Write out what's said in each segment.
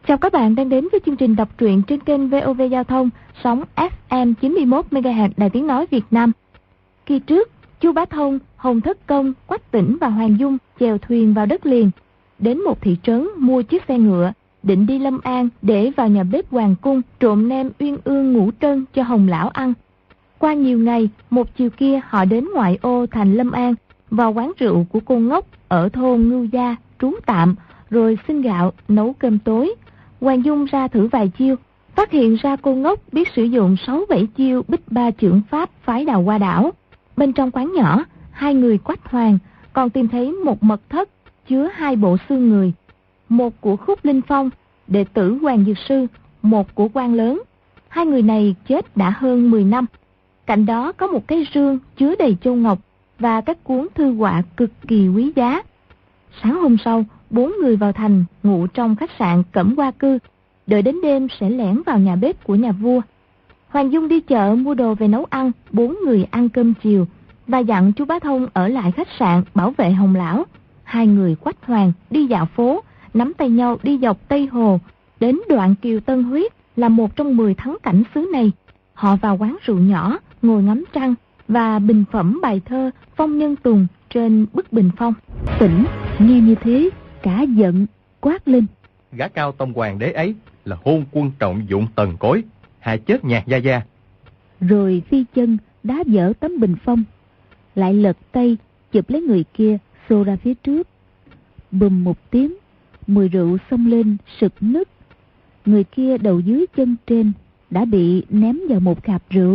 Chào các bạn đang đến với chương trình đọc truyện trên kênh VOV Giao thông, sóng FM 91 MHz Đài Tiếng nói Việt Nam. Kỳ trước, Chu Bá Thông, Hồng Thất Công, Quách Tĩnh và Hoàng Dung chèo thuyền vào đất liền, đến một thị trấn mua chiếc xe ngựa, định đi Lâm An để vào nhà bếp hoàng cung trộn nem uyên ương ngũ trân cho Hồng lão ăn. Qua nhiều ngày, một chiều kia họ đến ngoại ô thành Lâm An, vào quán rượu của cô Ngốc ở thôn Ngưu Gia trú tạm, rồi xin gạo nấu cơm tối. Hoàng Dung ra thử vài chiêu, phát hiện ra cô Ngốc biết sử dụng 6-7 chiêu bích ba chưởng pháp phái Đào Hoa đảo. Bên trong quán nhỏ, hai người Quách Hoàng còn tìm thấy một mật thất chứa 2 bộ xương người, một của Khúc Linh Phong, đệ tử Hoàng Dược Sư, một của Quan Lớn. Hai người này chết đã hơn 10 năm. Cạnh đó có một cái rương chứa đầy châu ngọc và các cuốn thư họa cực kỳ quý giá. Sáng hôm sau, 4 người vào thành ngủ trong khách sạn Cẩm Hoa Cư, đợi đến đêm sẽ lẻn vào nhà bếp của nhà vua. Hoàng Dung đi chợ mua đồ về nấu ăn, 4 người ăn cơm chiều và dặn chú Bá Thông ở lại khách sạn bảo vệ Hồng lão. Hai người Quách Hoàng đi dạo phố, nắm tay nhau đi dọc Tây Hồ, đến đoạn Kiều Tân Huyết là một trong 10 thắng cảnh xứ này. Họ vào quán rượu nhỏ, ngồi ngắm trăng và bình phẩm bài thơ Phong Nhân Tùng trên bức bình phong. Tĩnh nghe như thế, cả giận quát lên: Gã Cao Tông Hoàng đế ấy là hôn quân trọng dụng tần cối, hại chết Nhạc gia gia. Rồi phi chân đá vỡ tấm bình phong, lại lật tay chụp lấy người kia xô ra phía trước. Bùm một tiếng, mùi rượu xông lên sực nức. Người kia đầu dưới chân trên đã bị ném vào một khạp rượu.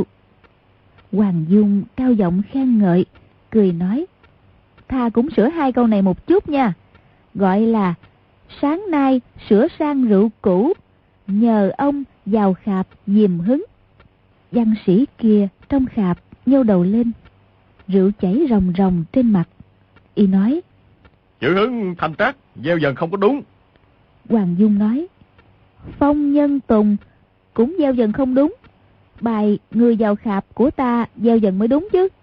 Hoàng Dung cao giọng khen ngợi, cười nói: Tha cũng sửa 2 câu này một chút nha. Gọi là sáng nay sửa sang rượu cũ, nhờ ông vào khạp diềm hứng. Văn sĩ kia trong khạp nhô đầu lên, rượu chảy ròng ròng trên mặt. Y nói: Chữ hứng thành trác, gieo dần không có đúng. Hoàng Dung nói: Phong Nhân Tùng cũng gieo dần không đúng, bài người vào khạp của ta gieo dần mới đúng chứ.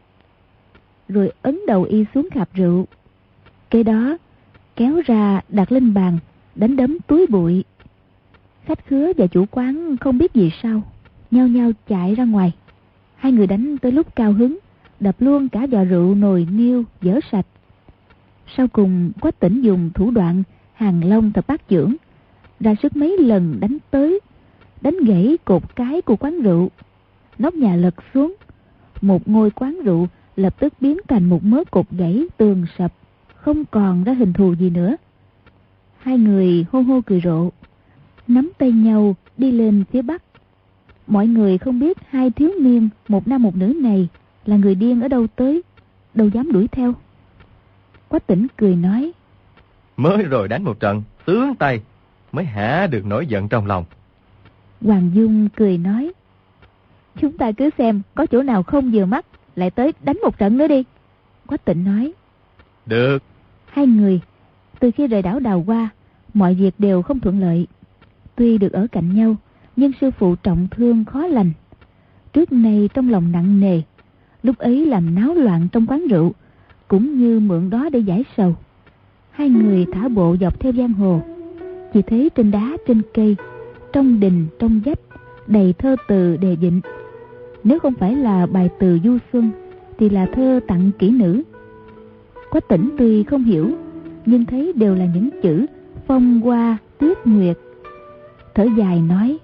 Rồi ấn đầu y xuống khạp rượu, kế đó kéo ra đặt lên bàn, đánh đấm túi bụi. Khách khứa và chủ quán không biết gì sao, nhao nhao chạy ra ngoài. Hai người đánh tới lúc cao hứng, đập luôn cả vò rượu nồi niêu dở sạch. Sau cùng Quách Tĩnh dùng thủ đoạn Hàng Long Thập Bát Chưởng, ra sức mấy lần đánh tới, đánh gãy cột cái của quán rượu. Nóc nhà lật xuống, một ngôi quán rượu lập tức biến thành một mớ cột gãy tường sập, không còn ra hình thù gì nữa. Hai người hô hô cười rộ, nắm tay nhau đi lên phía bắc. Mọi người không biết hai thiếu niên một nam một nữ này là người điên ở đâu tới, đâu dám đuổi theo. Quách Tĩnh cười nói: Mới rồi đánh một trận tướng tay, mới hả được nổi giận trong lòng. Hoàng Dung cười nói: Chúng ta cứ xem có chỗ nào không vừa mắt, lại tới đánh một trận nữa đi. Quách Tĩnh nói: Được. Hai người từ khi rời đảo Đào Hoa, mọi việc đều không thuận lợi. Tuy được ở cạnh nhau, nhưng sư phụ trọng thương khó lành. Trước nay trong lòng nặng nề, lúc ấy làm náo loạn trong quán rượu, cũng như mượn đó để giải sầu. Hai người thả bộ dọc theo giang hồ, chỉ thấy trên đá trên cây, trong đình trong vách đầy thơ từ đề vịnh. Nếu không phải là bài từ du xuân thì là thơ tặng kỹ nữ. Quách Tĩnh tuy không hiểu, nhưng thấy đều là những chữ phong hoa tuyết nguyệt. Thở dài nói: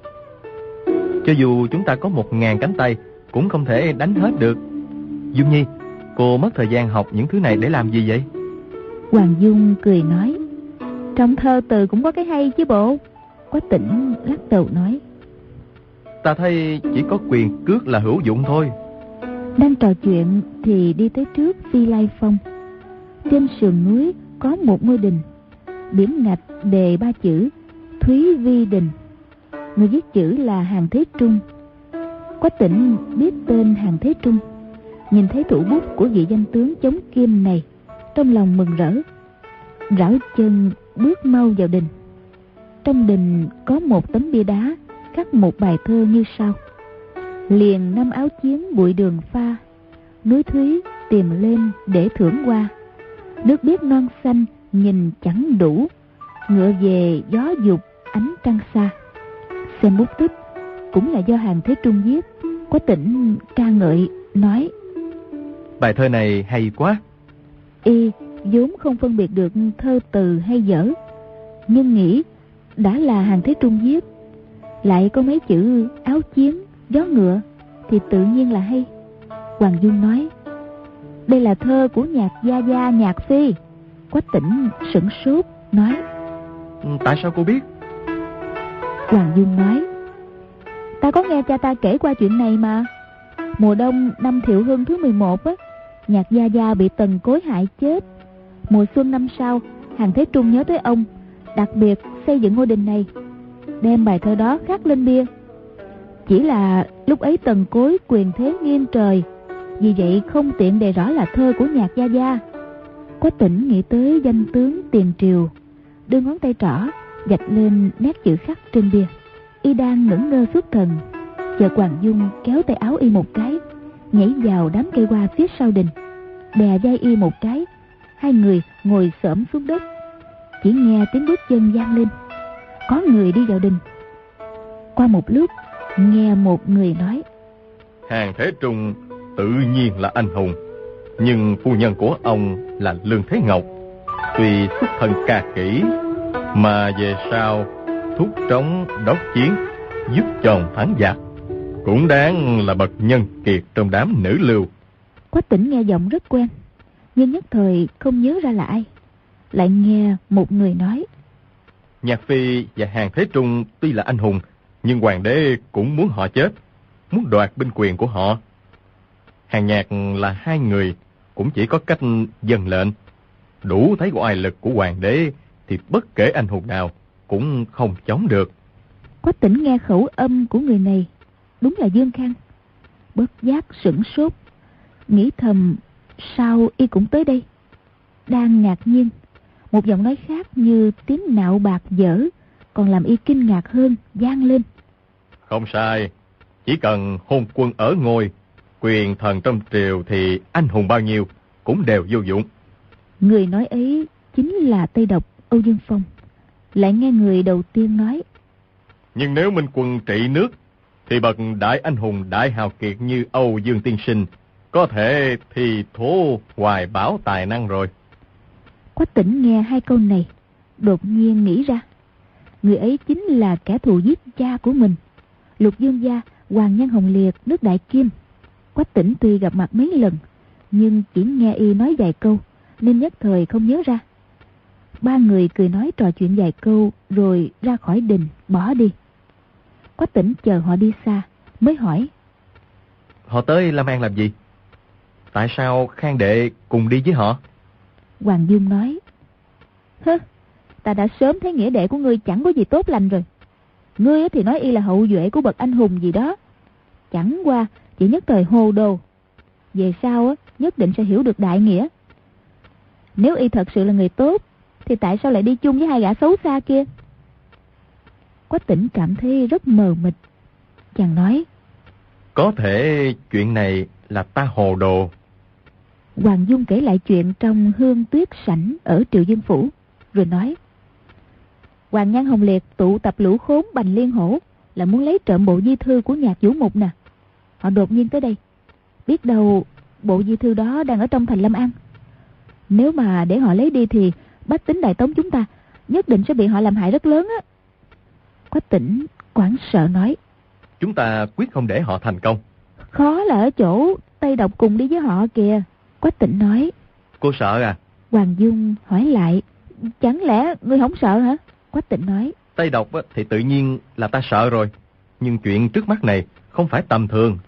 Cho dù chúng ta có 1000 cánh tay cũng không thể đánh hết được. Dung Nhi, cô mất thời gian học những thứ này để làm gì vậy? Hoàng Dung cười nói: Trong thơ từ cũng có cái hay chứ bộ. Quách Tĩnh lắc đầu nói: Ta thấy chỉ có quyền cước là hữu dụng thôi. Đang trò chuyện thì đi tới trước Phi Lai Phong. Trên sườn núi có một ngôi đình, biển ngạch đề 3 chữ Thúy Vi Đình. Người viết chữ là Hàn Thế Trung. Quách Tĩnh biết tên Hàn Thế Trung, nhìn thấy thủ bút của vị danh tướng chống kim này, trong lòng mừng rỡ, rảo chân bước mau vào đình. Trong đình có một tấm bia đá khắc một bài thơ như sau: Liền năm áo chiến bụi đường pha, núi Thúy tìm lên để thưởng hoa. Nước biếc non xanh nhìn chẳng đủ, ngựa về gió dục Ánh trăng xa. Xem bút tích cũng là do Hàn Thế Trung viết. Quách Tỉnh ca ngợi nói: Bài thơ này hay quá. Y vốn không phân biệt được thơ từ hay dở, nhưng nghĩ đã là Hàn Thế Trung viết, lại có mấy chữ áo chiến, gió ngựa thì tự nhiên là hay. Hoàng Dung nói: đây là thơ của Nhạc Gia Gia, Nhạc Phi. Quách Tỉnh sửng sốt nói: Tại sao cô biết? Hoàng Dung nói: ta có nghe cha ta kể qua chuyện này mà. Mùa đông năm Thiệu Hưng thứ 11 á, Nhạc Gia Gia bị Tần Cối hại chết. Mùa xuân năm sau, Hàn Thế Trung nhớ tới ông, đặc biệt xây dựng ngôi đình này, đem bài thơ đó khắc lên bia. Chỉ là lúc ấy Tần Cối quyền thế nghiêng trời, vì vậy không tiện đề rõ là thơ của Nhạc Gia Gia. Quách Tỉnh nghĩ tới danh tướng tiền triều, đưa ngón tay trỏ vạch lên nét chữ khắc trên bia. Y đang ngẩn ngơ xuất thần, chợt Hoàng Dung kéo tay áo y một cái, nhảy vào đám cây hoa phía sau đình, đè vai y một cái. Hai người ngồi xổm xuống đất. Chỉ nghe tiếng bước chân vang lên, có người đi vào đình. Qua một lúc, nghe một người nói: Hàn Thế Trung tự nhiên là anh hùng, nhưng phu nhân của ông là Lương Thế Ngọc, tuy xuất thân ca kỹ, mà về sau thúc trống đốc chiến, giúp chồng thắng giặc, cũng đáng là bậc nhân kiệt trong đám nữ lưu. Quách Tỉnh nghe giọng rất quen, nhưng nhất thời không nhớ ra là ai. Lại nghe một người nói: Nhạc Phi và Hàn Thế Trung tuy là anh hùng, nhưng hoàng đế cũng muốn họ chết, muốn đoạt binh quyền của họ. Hàn Nhạc là hai người cũng chỉ có cách dâng lệnh, đủ thấy oai lực của hoàng đế thì bất kể anh hùng nào cũng không chống được. Quách Tỉnh nghe khẩu âm của người này đúng là Dương Khang, bất giác sửng sốt, nghĩ thầm sao y cũng tới đây. Đang ngạc nhiên, một giọng nói khác như tiếng nạo bạc dở còn làm y kinh ngạc hơn vang lên: Không sai, chỉ cần hôn quân ở ngôi, quyền thần trong triều thì anh hùng bao nhiêu cũng đều vô dụng. Người nói ấy chính là Tây Độc Âu Dương Phong. Lại nghe người đầu tiên nói: Nhưng nếu Minh Quân trị nước thì bậc đại anh hùng đại hào kiệt như Âu Dương tiên sinh có thể thì thố hoài bão tài năng rồi. Quách Tỉnh nghe hai câu này, đột nhiên nghĩ ra, người ấy chính là kẻ thù giết cha của mình, Lục Dương gia Hoàng Nhân Hồng Liệt nước Đại Kim. Quách Tỉnh tuy gặp mặt mấy lần, nhưng chỉ nghe y nói vài câu nên nhất thời không nhớ ra. Ba người cười nói trò chuyện vài câu rồi ra khỏi đình bỏ đi. Quách Tỉnh chờ họ đi xa mới hỏi: Họ tới Lâm An làm gì? Tại sao Khang đệ cùng đi với họ? Hoàng Dung nói: ta đã sớm thấy nghĩa đệ của ngươi chẳng có gì tốt lành rồi. Ngươi thì nói y là hậu duệ của bậc anh hùng gì đó, chẳng qua chỉ nhất thời hồ đồ. Về sau nhất định sẽ hiểu được đại nghĩa. Nếu y thật sự là người tốt thì tại sao lại đi chung với hai gã xấu xa kia? Quách Tỉnh cảm thấy rất mờ mịt. Chàng nói: Có thể chuyện này là ta hồ đồ. Hoàng Dung kể lại chuyện trong Hương Tuyết Sảnh ở Triệu Dương Phủ, rồi nói: Hoàng Nhan Hồng Liệt tụ tập lũ khốn Bành Liên Hổ là muốn lấy trộm bộ di thư của Nhạc Vũ Mục nè. Họ đột nhiên tới đây, biết đâu bộ di thư đó đang ở trong thành Lâm An. Nếu mà để họ lấy đi thì bách tính Đại Tống chúng ta nhất định sẽ bị họ làm hại rất lớn á. Quách Tỉnh hoảng sợ nói: Chúng ta quyết không để họ thành công. Khó là ở chỗ Tây Độc cùng đi với họ kìa. Quách Tỉnh nói: Cô sợ à? Hoàng Dung hỏi lại: Chẳng lẽ ngươi không sợ hả? Quách Tỉnh nói: Tây Độc thì tự nhiên là ta sợ rồi, nhưng chuyện trước mắt này không phải tầm thường.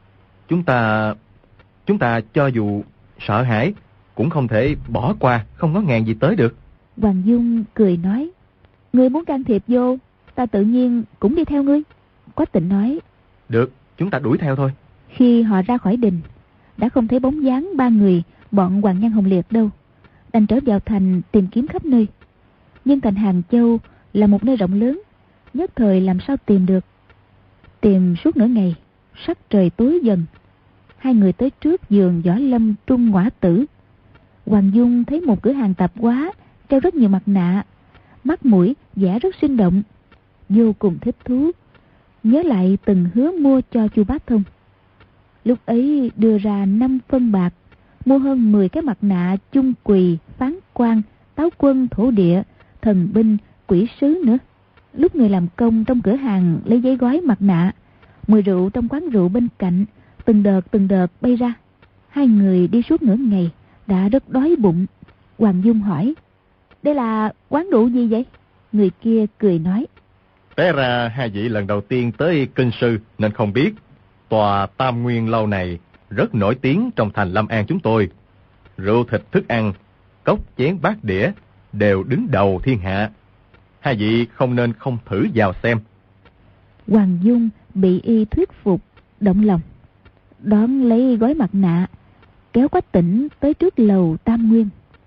Chúng ta cho dù sợ hãi cũng không thể bỏ qua, không ngó ngàng gì tới được. Hoàng Dung cười nói: Ngươi muốn can thiệp vô, ta tự nhiên cũng đi theo ngươi. Quách Tỉnh nói: Được, chúng ta đuổi theo thôi. Khi họ ra khỏi đình, đã không thấy bóng dáng ba người bọn Hoàng Nhan Hồng Liệt đâu, đành trở vào thành tìm kiếm khắp nơi. Nhưng thành Hàng Châu là một nơi rộng lớn, nhất thời làm sao tìm được. Tìm suốt nửa ngày, sắc trời tối dần. Hai người tới trước vườn Võ Lâm Trung Ngõa Tử. Hoàng Dung thấy một cửa hàng tạp hóa treo rất nhiều mặt nạ, mắt mũi vẽ rất sinh động. vô cùng thích thú, nhớ lại từng hứa mua cho Chu Bá Thông. Lúc ấy đưa ra 5 phân bạc, mua hơn 10 cái mặt nạ chung quỳ, phán quan, táo quân, thổ địa, thần binh, quỷ sứ nữa. Lúc người làm công trong cửa hàng lấy giấy gói mặt nạ, mùi rượu trong quán rượu bên cạnh từng đợt bay ra. Hai người đi suốt nửa ngày đã rất đói bụng. Hoàng Dung hỏi: đây là quán rượu gì vậy? Người kia cười nói: té ra hai vị lần đầu tiên tới kinh sư nên không biết. Tòa Tam Nguyên lâu này rất nổi tiếng trong thành Lâm An chúng tôi. Rượu thịt thức ăn, cốc chén bát đĩa đều đứng đầu thiên hạ. Hai vị không nên không thử vào xem. Hoàng Dung bị y thuyết phục, động lòng, đón lấy gói mặt nạ, kéo Quách Tỉnh tới trước lầu Tam Nguyên.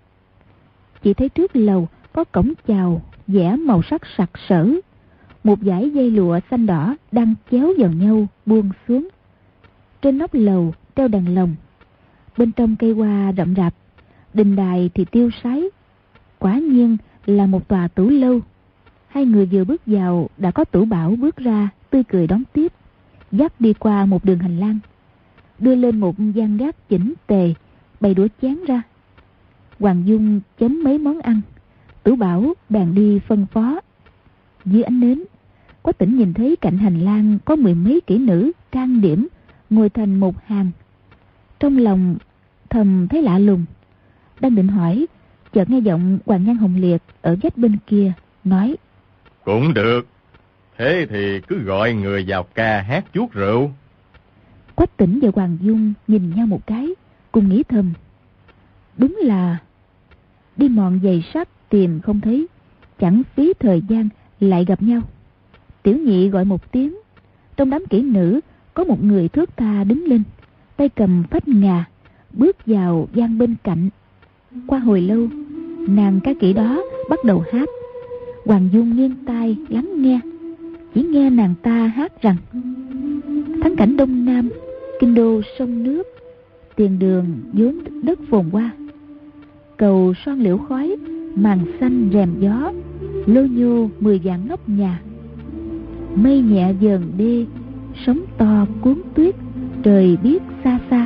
Chỉ thấy trước lầu có cổng chào vẽ màu sắc sặc sỡ, một dải dây lụa xanh đỏ đang chéo vào nhau buông xuống. Trên nóc lầu treo đèn lồng, bên trong cây hoa rậm rạp, đình đài thì tiêu sái. Quả nhiên là một tòa tử lâu. Hai người vừa bước vào đã có Tử Bảo bước ra tươi cười đón tiếp, dắt đi qua một đường hành lang, đưa lên một gian gác chỉnh tề, bày đũa chén ra. Hoàng Dung chấm mấy món ăn, Tử Bảo bèn đi phân phó. Dưới ánh nến, Quách Tỉnh nhìn thấy cạnh hành lang có 10 mấy kỹ nữ trang điểm ngồi thành một hàng. Trong lòng thầm thấy lạ lùng, đang định hỏi, chợt nghe giọng Hoàng Nhan Hồng Liệt ở vách bên kia nói: cũng được, thế thì cứ gọi người vào ca hát chuốt rượu. Quách Tỉnh và Hoàng Dung nhìn nhau một cái, cùng nghĩ thầm: đúng là đi mòn giày sắt tìm không thấy, chẳng phí thời gian lại gặp nhau. Tiểu nhị gọi một tiếng, trong đám kỹ nữ có một người thước tha đứng lên, tay cầm phách ngà, bước vào gian bên cạnh. Qua hồi lâu, nàng ca kỹ đó bắt đầu hát. Hoàng Dung nghiêng tai lắng nghe, chỉ nghe nàng ta hát rằng: thắng cảnh Đông Nam, kinh đô sông nước, tiền đường vốn đất phồn hoa, cầu son liễu khói, màn xanh rèm gió, lô nhô 10 vạn nóc nhà. Mây nhẹ dờn đê, sóng to cuốn tuyết, trời biết xa xa.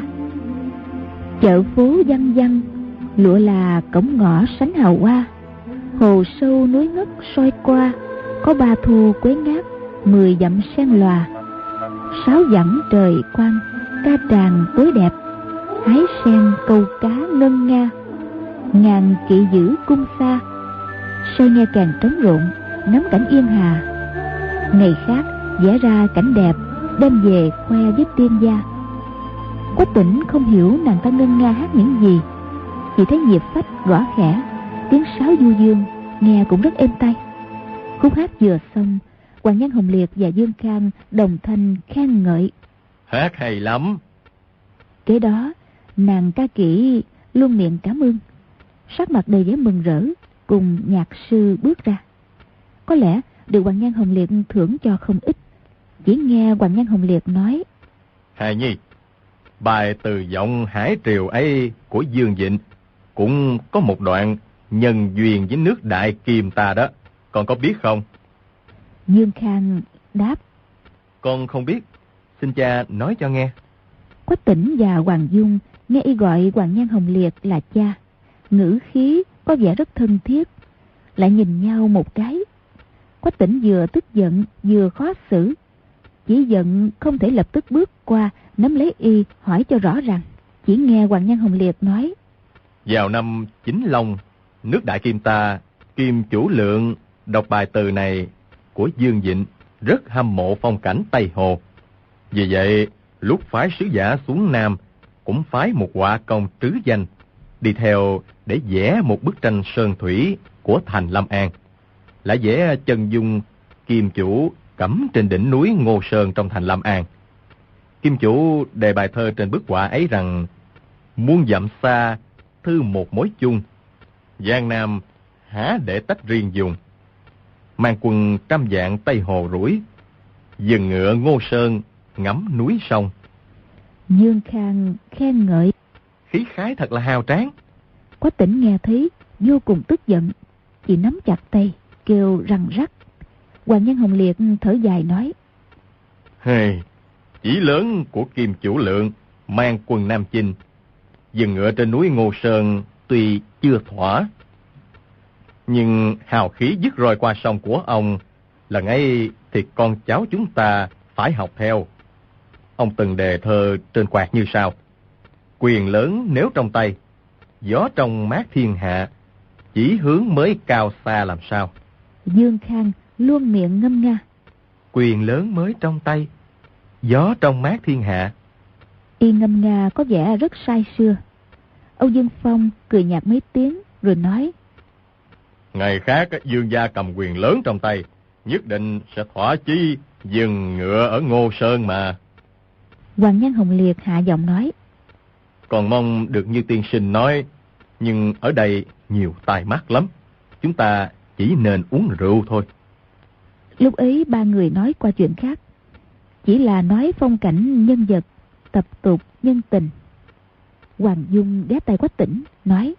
Chợ phố văng văng, lụa là cổng ngõ sánh hào hoa. Hồ sâu núi ngất soi qua, có 3 thu quế ngát, 10 dặm sen lòa. 6 dặm trời quang, ca tràng tối đẹp, hái sen câu cá ngân nga. Ngàn kỵ giữ cung xa, say nghe càng trống rộn, ngắm cảnh yên hà. Ngày khác vẽ ra cảnh đẹp, đem về khoe với tiên gia. Quách Tỉnh không hiểu nàng ta ngân nga hát những gì, chỉ thấy nhịp phách gõ khẽ, tiếng sáo du dương, nghe cũng rất êm tai. Khúc hát vừa xong, Hoàng Nhan Hồng Liệt và Dương Khang đồng thanh khen ngợi: hát hay lắm. Kế đó nàng ca kỹ luôn miệng cảm ơn, sắc mặt đầy vẻ mừng rỡ, cùng nhạc sư bước ra. Có lẽ được Hoàng Nhan Hồng Liệt thưởng cho không ít. Chỉ nghe Hoàng Nhan Hồng Liệt nói: Hài nhi, bài từ giọng hải triều ấy của Dương Vịnh cũng có một đoạn nhân duyên với nước Đại Kim ta đó, con có biết không? Dương Khang đáp: Con không biết, xin cha nói cho nghe. Quách Tỉnh và Hoàng Dung nghe y gọi Hoàng Nhan Hồng Liệt là cha, ngữ khí có vẻ rất thân thiết, lại nhìn nhau một cái. Quách Tỉnh vừa tức giận vừa khó xử, chỉ giận không thể lập tức bước qua nắm lấy y hỏi cho rõ ràng. Chỉ nghe Hoàng Nhan Hồng Liệt nói: Vào năm Chính Long, nước Đại Kim ta, Kim Chủ Lượng đọc bài từ này của Dương Vịnh rất hâm mộ phong cảnh Tây Hồ. Vì vậy, lúc phái sứ giả xuống Nam, cũng phái một họa công trứ danh đi theo để vẽ một bức tranh sơn thủy của thành Lâm An. Lại vẽ chân dung Kim Chủ cắm trên đỉnh núi Ngô Sơn trong thành Lâm An. Kim Chủ đề bài thơ trên bức họa ấy rằng: muôn dặm xa, thư một mối chung, Giang Nam há để tách riêng dùng. Mang quân trăm vạn Tây Hồ rủi, dừng ngựa Ngô Sơn ngắm núi sông. Dương Khang khen ngợi: Khí khái thật là hào tráng. Quách Tỉnh nghe thấy vô cùng tức giận, chỉ nắm chặt tay kêu răng rắc: Hoàng Nhan Hồng Liệt thở dài nói: Hey, chỉ lớn của Kim Chủ Lượng mang quân Nam chinh, dừng ngựa trên núi Ngô Sơn tuy chưa thỏa, nhưng hào khí dứt roi qua sông của ông lần ấy thì con cháu chúng ta phải học theo. Ông từng đề thơ trên quạt như sau: quyền lớn nếu trong tay, gió trong mát thiên hạ, chỉ hướng mới cao xa làm sao. Dương Khang luôn miệng ngâm nga: quyền lớn mới trong tay, gió trong mát thiên hạ. Y ngâm nga có vẻ rất say sưa. Âu Dương Phong cười nhạt mấy tiếng rồi nói: ngày khác Dương gia cầm quyền lớn trong tay, nhất định sẽ thỏa chí dừng ngựa ở Ngô Sơn mà. Hoàng Nhan Hồng Liệt hạ giọng nói: còn mong được như tiên sinh nói, nhưng ở đây nhiều tai mắt lắm, chúng ta chỉ nên uống rượu thôi. Lúc ấy ba người nói qua chuyện khác, chỉ là nói phong cảnh nhân vật, tập tục nhân tình. Hoàng Dung ghé tay Quách Tĩnh nói: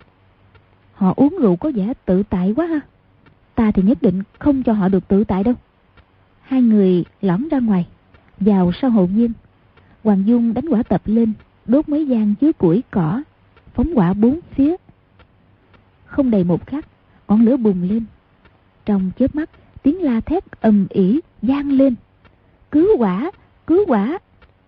họ uống rượu có vẻ tự tại quá ha, ta thì nhất định không cho họ được tự tại đâu. Hai người lỏng ra ngoài, vào sau hồ viên. Hoàng Dung đánh quả tập lên, đốt mấy gian chứa củi cỏ, phóng hỏa bốn phía. Không đầy một khắc, ngọn lửa bùng lên. Trong chớp mắt, tiếng la thét ầm ĩ vang lên: cứu hỏa, cứu hỏa!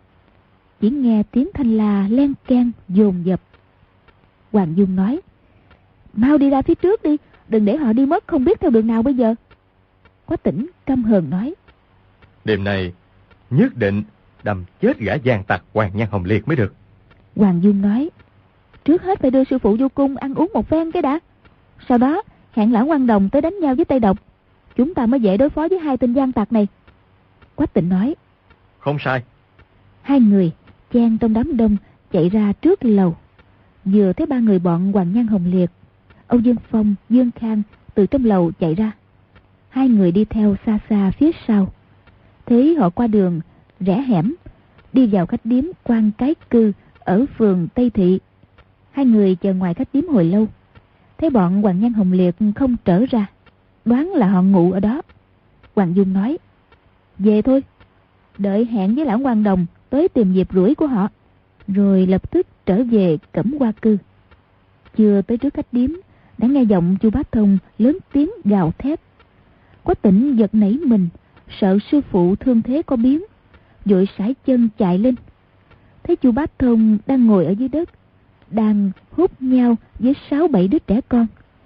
Chỉ nghe tiếng thanh la len keng dồn dập. Hoàng Dung nói: mau đi ra phía trước đi, đừng để họ đi mất không biết theo đường nào bây giờ. Quách Tĩnh căm hờn nói: đêm nay nhất định đâm chết gã gian tặc Hoàng Nhan Hồng Liệt mới được. Hoàng Dung nói: trước hết phải đưa sư phụ vô cung ăn uống một phen cái đã, sau đó hẹn lão Quan Đồng tới đánh nhau với Tây Độc, chúng ta mới dễ đối phó với hai tên gian tặc này. Quách Tĩnh nói: không sai. Hai người chen trong đám đông chạy ra trước lầu. Vừa thấy ba người bọn Hoàng Nhan Hồng Liệt, Âu Dương Phong, Dương Khang từ trong lầu chạy ra. Hai người đi theo xa xa phía sau. Thấy họ qua đường rẽ hẻm, đi vào khách điếm Quan Cái Cư ở phường Tây Thị. Hai người chờ ngoài khách điếm hồi lâu, thấy bọn Hoàng Nhan Hồng Liệt không trở ra, đoán là họ ngủ ở đó. Hoàng Dung nói: về thôi, đợi hẹn với lão Quan Đồng tới tìm dịp rủi của họ, rồi lập tức trở về Cẩm Hoa Cư. Chưa tới trước khách điếm, đã nghe giọng Chu Bá Thông lớn tiếng gào thét. Quách Tĩnh giật nảy mình, sợ sư phụ thương thế có biến, vội sải chân chạy lên. Thấy Chu Bá Thông đang ngồi ở dưới đất, đang hút nhau với 6-7 đứa trẻ con.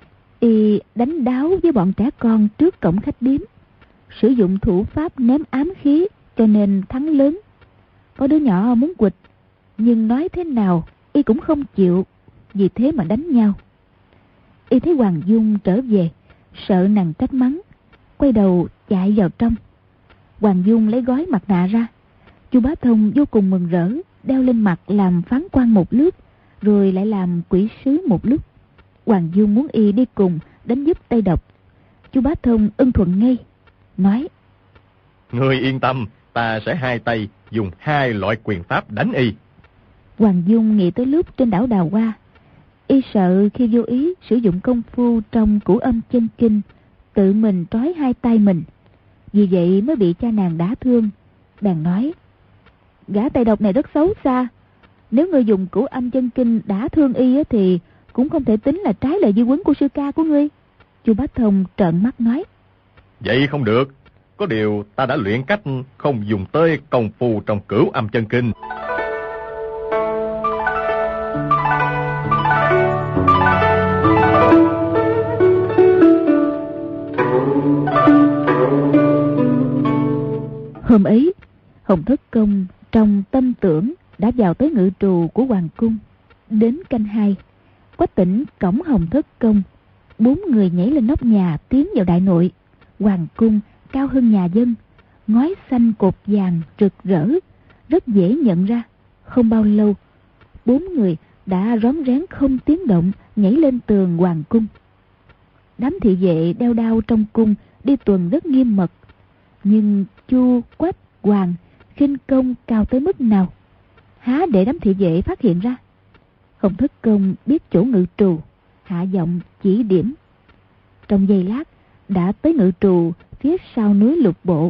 Y đánh đáo với bọn trẻ con trước cổng khách điếm, sử dụng thủ pháp ném ám khí, cho nên thắng lớn. Có đứa nhỏ muốn quỵt, nhưng nói thế nào Y cũng không chịu, vì thế mà đánh nhau. Y thấy Hoàng Dung trở về, sợ nàng trách mắng, quay đầu chạy vào trong. Hoàng Dung lấy gói mặt nạ ra. Chu Bá Thông vô cùng mừng rỡ, đeo lên mặt làm phán quan một lúc, rồi lại làm quỷ sứ một lúc. Hoàng Dung muốn Y đi cùng đánh giúp Tây Độc. Chu Bá Thông ưng thuận ngay, nói: ngươi yên tâm, ta sẽ hai tay dùng hai loại quyền pháp đánh Y. Hoàng Dung nghĩ tới lúc trên đảo Đào Hoa, Y sợ khi vô ý sử dụng công phu trong Cửu Âm Chân Kinh tự mình trói hai tay mình, vì vậy mới bị cha nàng đả thương. Bèn nói: gã Tây Độc này rất xấu xa, nếu ngươi dùng Cửu Âm Chân Kinh đả thương Y thì cũng không thể tính là trái lời di huấn của sư ca của ngươi. Chu Bá Thông trợn mắt nói: vậy không được, có điều ta đã luyện cách không dùng tới công phu trong Cửu Âm Chân Kinh. Hôm ấy, Hồng Thất Công trong tâm tưởng đã vào tới ngự trù của hoàng cung. Đến canh 2, Quách Tĩnh cõng Hồng Thất Công, 4 người nhảy lên nóc nhà tiến vào đại nội. Hoàng cung cao hơn nhà dân, ngói xanh cột vàng rực rỡ, rất dễ nhận ra. Không bao lâu, 4 người đã rón rén không tiếng động nhảy lên tường hoàng cung. Đám thị vệ đeo đao trong cung đi tuần rất nghiêm mật, nhưng Chu, Quách, Hoàng khinh công cao tới mức nào, há để đám thị vệ phát hiện ra. Hồng Thất Công biết chỗ ngự trù, hạ giọng chỉ điểm. Trong giây lát đã tới ngự trù phía sau núi Lục Bộ.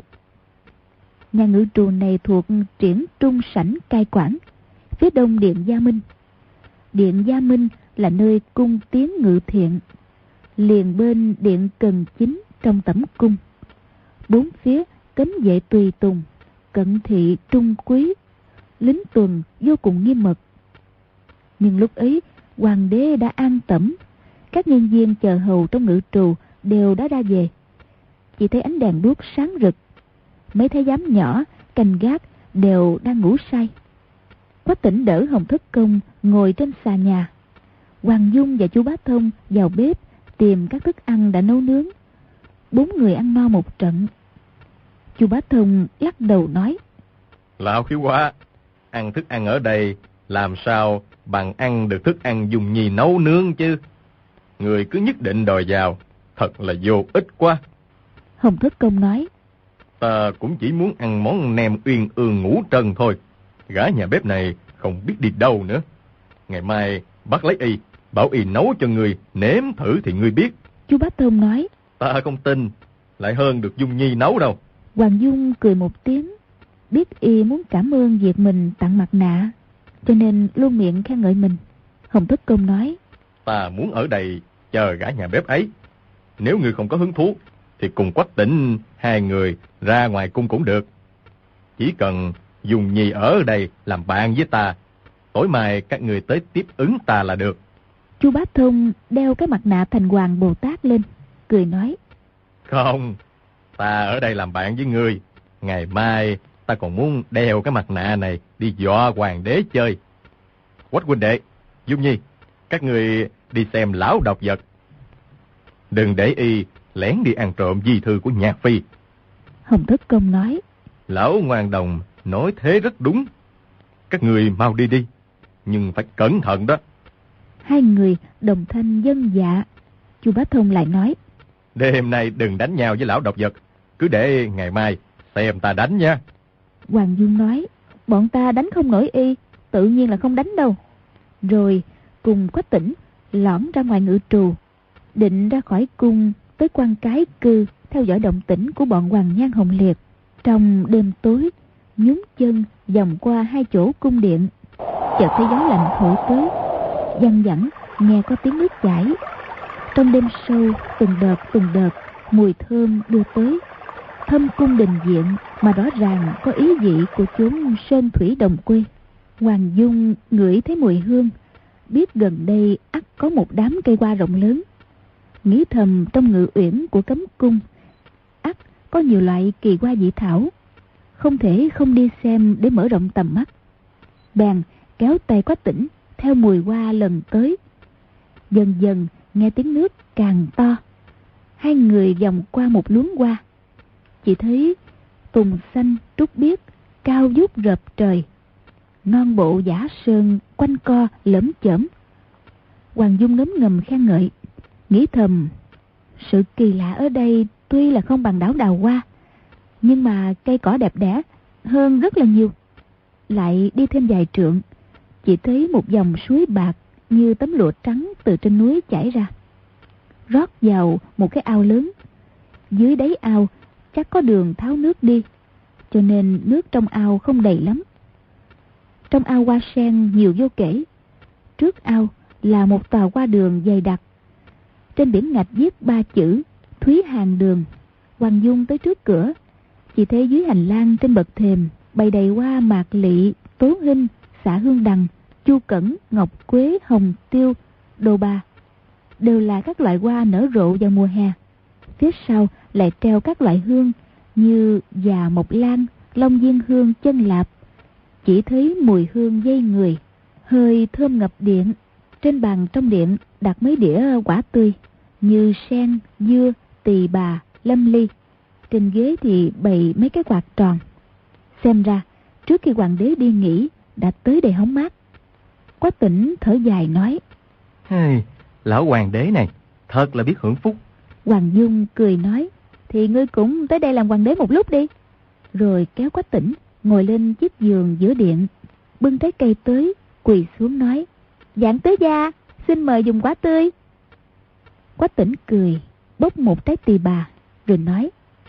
Nhà ngự trù này thuộc Triển Trung Sảnh cai quản, phía đông Điện Gia Minh. Điện Gia Minh là nơi cung tiến ngự thiện, liền bên Điện Cần Chính trong tẩm cung. Bốn phía cấm vệ tùy tùng, cận thị trung quý, lính tuần vô cùng nghiêm mật. Nhưng lúc ấy hoàng đế đã an tẩm, các nhân viên chờ hầu trong ngự trù đều đã ra về. Chỉ thấy ánh đèn đuốc sáng rực, mấy thái giám nhỏ canh gác đều đang ngủ say. Quách Tĩnh đỡ Hồng Thất Công ngồi trên xà nhà. Hoàng Dung và chú Bá Thông vào bếp tìm các thức ăn đã nấu nướng. 4 người ăn no một trận. Chú Bá Thông lắc đầu nói: Lão Khiếu Quá, ăn thức ăn ở đây làm sao bằng ăn được thức ăn Dung Nhi nấu nướng chứ. Người cứ nhất định đòi vào, thật là vô ích quá. Hồng Thất Công nói: Ta cũng chỉ muốn ăn món nem uyên ương ngũ trân thôi. Gã nhà bếp này không biết đi đâu nữa. Ngày mai bắt lấy y, bảo y nấu cho người nếm thử thì ngươi biết. Chú Bá Thông nói: Ta không tin, lại hơn được Dung Nhi nấu đâu. Hoàng Dung cười một tiếng, biết y muốn cảm ơn việc mình tặng mặt nạ, cho nên luôn miệng khen ngợi mình. Hồng Thất Công nói: Ta muốn ở đây chờ gã nhà bếp ấy. Nếu ngươi không có hứng thú thì cùng Quách Tĩnh 2 người ra ngoài cung cũng được. Chỉ cần Dung Nhi ở đây làm bạn với ta, tối mai các người tới tiếp ứng ta là được. Chú Bá Thông đeo cái mặt nạ Thành Hoàng Bồ Tát lên, cười nói: Không, ta ở đây làm bạn với ngươi. Ngày mai ta còn muốn đeo cái mặt nạ này đi dọa hoàng đế chơi. Quách huynh đệ, Dung Nhi, các người đi xem lão độc vật. Đừng để y lén đi ăn trộm di thư của Nhạc Phi. Hồng Thất Công nói: Lão Ngoan Đồng nói thế rất đúng. Các người mau đi đi, nhưng phải cẩn thận đó. 2 người đồng thanh vâng dạ. Chú Bá Thông lại nói: Đêm nay đừng đánh nhau với lão độc vật, cứ để ngày mai xem ta đánh nha. Hoàng Dung nói: Bọn ta đánh không nổi y, tự nhiên là không đánh đâu. Rồi cùng Quách Tĩnh lỏn ra ngoài ngự trù, định ra khỏi cung tới Quan Cái Cư theo dõi động tĩnh của bọn Hoàng Nhan Hồng Liệt. Trong đêm tối, nhún chân vòng qua 2 chỗ cung điện, chợt thấy gió lạnh thổi tới, văng vẳng nghe có tiếng nước chảy. Trong đêm sâu, từng đợt mùi thơm đưa tới, thâm cung đình viện mà rõ ràng có ý vị của chốn sơn thủy đồng quê. Hoàng Dung ngửi thấy mùi hương, biết gần đây ắt có một đám cây hoa rộng lớn. Nghĩ thầm trong ngự uyển của cấm cung ắt có nhiều loại kỳ hoa dị thảo, không thể không đi xem để mở rộng tầm mắt. Bèn kéo tay Quách Tĩnh theo mùi hoa lần tới. Dần dần nghe tiếng nước càng to. 2 người vòng qua một luống hoa, chỉ thấy tùng xanh trúc biếc cao vút rợp trời, non bộ giả sơn quanh co lởm chởm. Hoàng Dung ngấm ngầm khen ngợi, nghĩ thầm sự kỳ lạ ở đây tuy là không bằng đảo Đào Hoa, nhưng mà cây cỏ đẹp đẽ hơn rất là nhiều. Lại đi thêm vài trượng, chỉ thấy một dòng suối bạc như tấm lụa trắng từ trên núi chảy ra, rót vào một cái ao lớn. Dưới đáy ao chắc có đường tháo nước đi, cho nên nước trong ao không đầy lắm. Trong ao hoa sen nhiều vô kể. Trước ao là một tòa hoa đường dày đặc, trên biển ngạch viết 3 chữ Thúy Hàng Đường. Hoàng Dung tới trước cửa, chỉ thấy dưới hành lang trên bậc thềm bày đầy hoa mạc lị, tố hinh, xả hương đằng, chu cẩn, ngọc quế, hồng tiêu, đồ bà, đều là các loại hoa nở rộ vào mùa hè. Phía sau lại treo các loại hương như già mộc lan, long diên hương, chân lạp. Chỉ thấy mùi hương dây người, hơi thơm ngập điện. Trên bàn trong điện đặt mấy đĩa quả tươi như sen, dưa, tỳ bà, lâm ly. Trên ghế thì bày mấy cái quạt tròn. Xem ra trước khi hoàng đế đi nghỉ đã tới đây hóng mát. Quách Tĩnh thở dài nói: Lão hoàng đế này thật là biết hưởng phúc. Hoàng Dung cười nói: Thì ngươi cũng tới đây làm hoàng đế một lúc đi. Rồi kéo Quách Tĩnh ngồi lên chiếc giường giữa điện, bưng trái cây tới, quỳ xuống nói: Dạng tứ gia, xin mời dùng quả tươi. Quách Tĩnh cười, bốc một trái tỳ bà, rồi nói: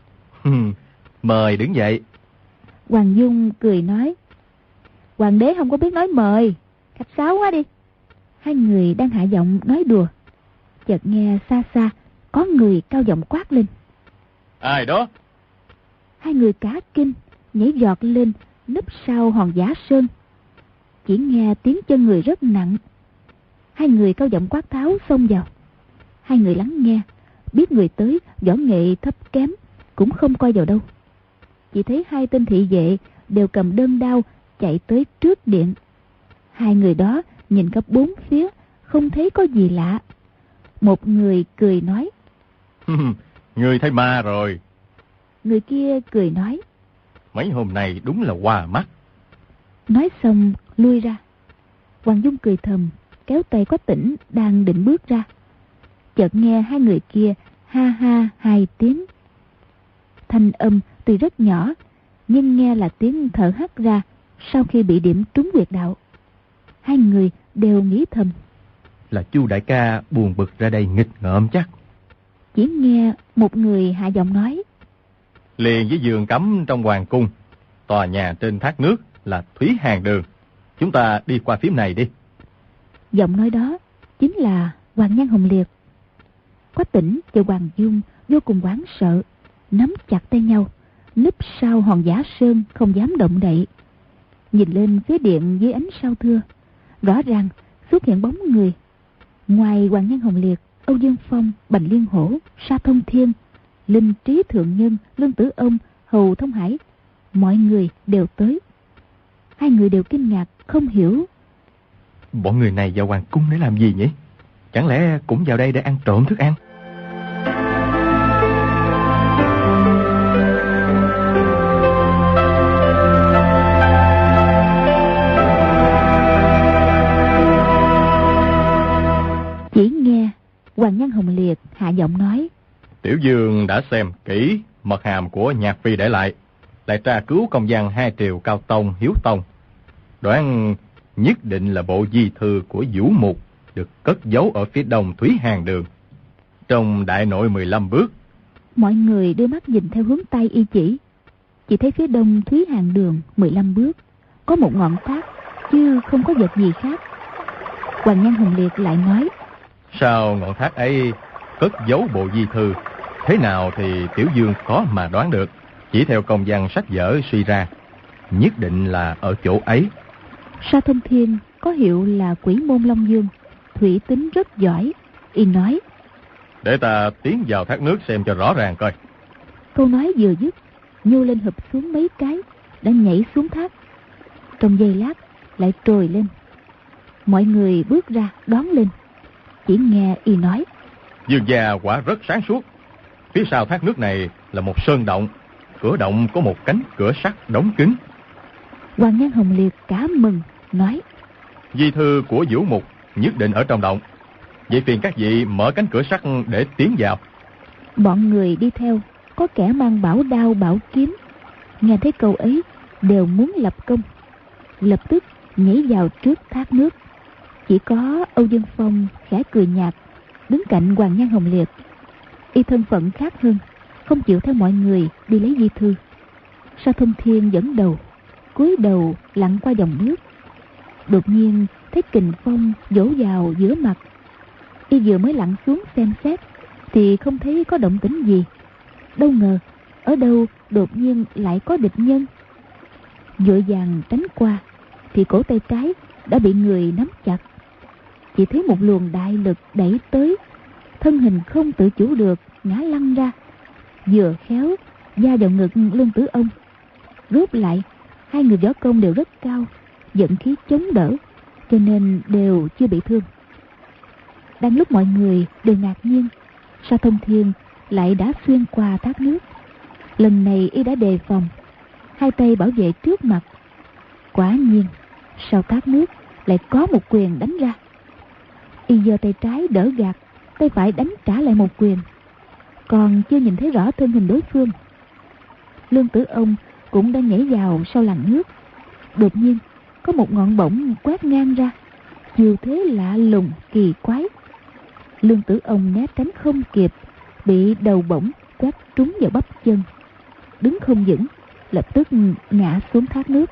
Mời đứng dậy. Hoàng Dung cười nói: Hoàng đế không có biết nói mời, khách sáo quá đi. Hai người đang hạ giọng nói đùa, chợt nghe xa xa có người cao giọng quát lên: Ai đó? Hai người cả kinh, nhảy giọt lên núp sau hòn Giả Sơn. Chỉ nghe tiếng chân người rất nặng. Hai người cao giọng quát tháo xông vào. Hai người lắng nghe, biết người tới võ nghệ thấp kém, cũng không coi vào đâu. Chỉ thấy hai tên thị vệ đều cầm đơn đao chạy tới trước điện. Hai người đó nhìn khắp bốn phía, không thấy có gì lạ. Một người cười nói: Người thấy ma rồi. Người kia cười nói: Mấy hôm nay đúng là hoa mắt. Nói xong lui ra. Hoàng Dung cười thầm, kéo tay Quách Tĩnh đang định bước ra. Chợt nghe hai người kia ha ha hai tiếng. Thanh âm tuy rất nhỏ, nhưng nghe là tiếng thở hắt ra sau khi bị điểm trúng huyệt đạo. Hai người đều nghĩ thầm: Là Chu đại ca buồn bực ra đây nghịch ngợm chắc. Chỉ nghe một người hạ giọng nói: Liền với giường cấm trong hoàng cung, tòa nhà trên thác nước là Thúy Hàng Đường. Chúng ta đi qua phía này đi. Giọng nói đó chính là Hoàng Nhan Hồng Liệt. Quách Tĩnh và Hoàng Dung vô cùng hoảng sợ, nắm chặt tay nhau, núp sau hòn Giả Sơn không dám động đậy. Nhìn lên phía điện dưới ánh sao thưa, rõ ràng xuất hiện bóng người. Ngoài Hoàng Nhan Hồng Liệt, Âu Dương Phong, Bành Liên Hổ, Sa Thông Thiên, Linh Trí Thượng Nhân, Lương Tử Ông, Hầu Thông Hải, mọi người đều tới. Hai người đều kinh ngạc, không hiểu Bọn người này vào hoàng cung để làm gì nhỉ? Chẳng lẽ cũng vào đây để ăn trộm thức ăn? Chỉ nghe Hoàng Nhan Hồng Liệt hạ giọng nói: Tiểu Dương đã xem kỹ mật hàm của Nhạc Phi để lại tra cứu công văn hai triều Cao Tông, Hiếu Tông. Đoán nhất định là bộ di thư của Vũ Mục được cất giấu ở phía đông Thúy Hàng Đường, trong đại nội 15 bước. Mọi người đưa mắt nhìn theo hướng tay y chỉ thấy phía đông Thúy Hàng Đường 15 bước có một ngọn thác, chứ không có vật gì khác. Hoàng Nhan Hồng Liệt lại nói: Sao ngọn thác ấy cất giấu bộ di thư? Thế nào thì Tiểu Dương khó mà đoán được. Chỉ theo công văn sách vở suy ra, nhất định là ở chỗ ấy. Sa Thông Thiên có hiệu là Quỷ Môn Long Dương, thủy tính rất giỏi. Y nói: Để ta tiến vào thác nước xem cho rõ ràng coi. Câu nói vừa dứt, nhô lên hụp xuống mấy cái, đã nhảy xuống thác. Trong giây lát lại trồi lên. Mọi người bước ra đón lên. Chỉ nghe y nói: Dương gia quả rất sáng suốt. Phía sau thác nước này là một sơn động. Cửa động có một cánh cửa sắt đóng kín. Hoàng Nhan Hồng Liệt cả mừng, nói: Di thư của Vũ Mục nhất định ở trong động. Vậy phiền các vị mở cánh cửa sắt để tiến vào. Bọn người đi theo có kẻ mang bảo đao bảo kiếm, nghe thấy câu ấy đều muốn lập công, lập tức nhảy vào trước thác nước. Chỉ có Âu Dương Phong khẽ cười nhạt, đứng cạnh Hoàng Nhan Hồng Liệt. Y thân phận khác hơn, không chịu theo mọi người đi lấy di thư. Sa Thông Thiên dẫn đầu, cúi đầu lặn qua dòng nước. Đột nhiên thấy kình phong vỗ vào giữa mặt. Y vừa mới lặn xuống xem xét thì không thấy có động tĩnh gì. Đâu ngờ ở đâu đột nhiên lại có địch nhân. Vội vàng tránh qua thì cổ tay trái đã bị người nắm chặt. Chỉ thấy một luồng đại lực đẩy tới, thân hình không tự chủ được ngã lăn ra, vừa khéo va vào ngực Lương Tử Ông. Rút lại, hai người võ công đều rất cao, vận khí chống đỡ, cho nên đều chưa bị thương. Đang lúc mọi người đều ngạc nhiên, Sa Thông Thiên lại đã xuyên qua thác nước. Lần này y đã đề phòng, hai tay bảo vệ trước mặt. Quả nhiên sau thác nước lại có một quyền đánh ra. Y giơ tay trái đỡ gạt, tay phải đánh trả lại một quyền. Còn chưa nhìn thấy rõ thân hình đối phương. Lương Tử Ông cũng đang nhảy vào sau làn nước. Đột nhiên có một ngọn bổng quét ngang ra, chiều thế lạ lùng kỳ quái. Lương Tử Ông né tránh không kịp, bị đầu bổng quét trúng vào bắp chân. đứng không vững, lập tức ngã xuống thác nước.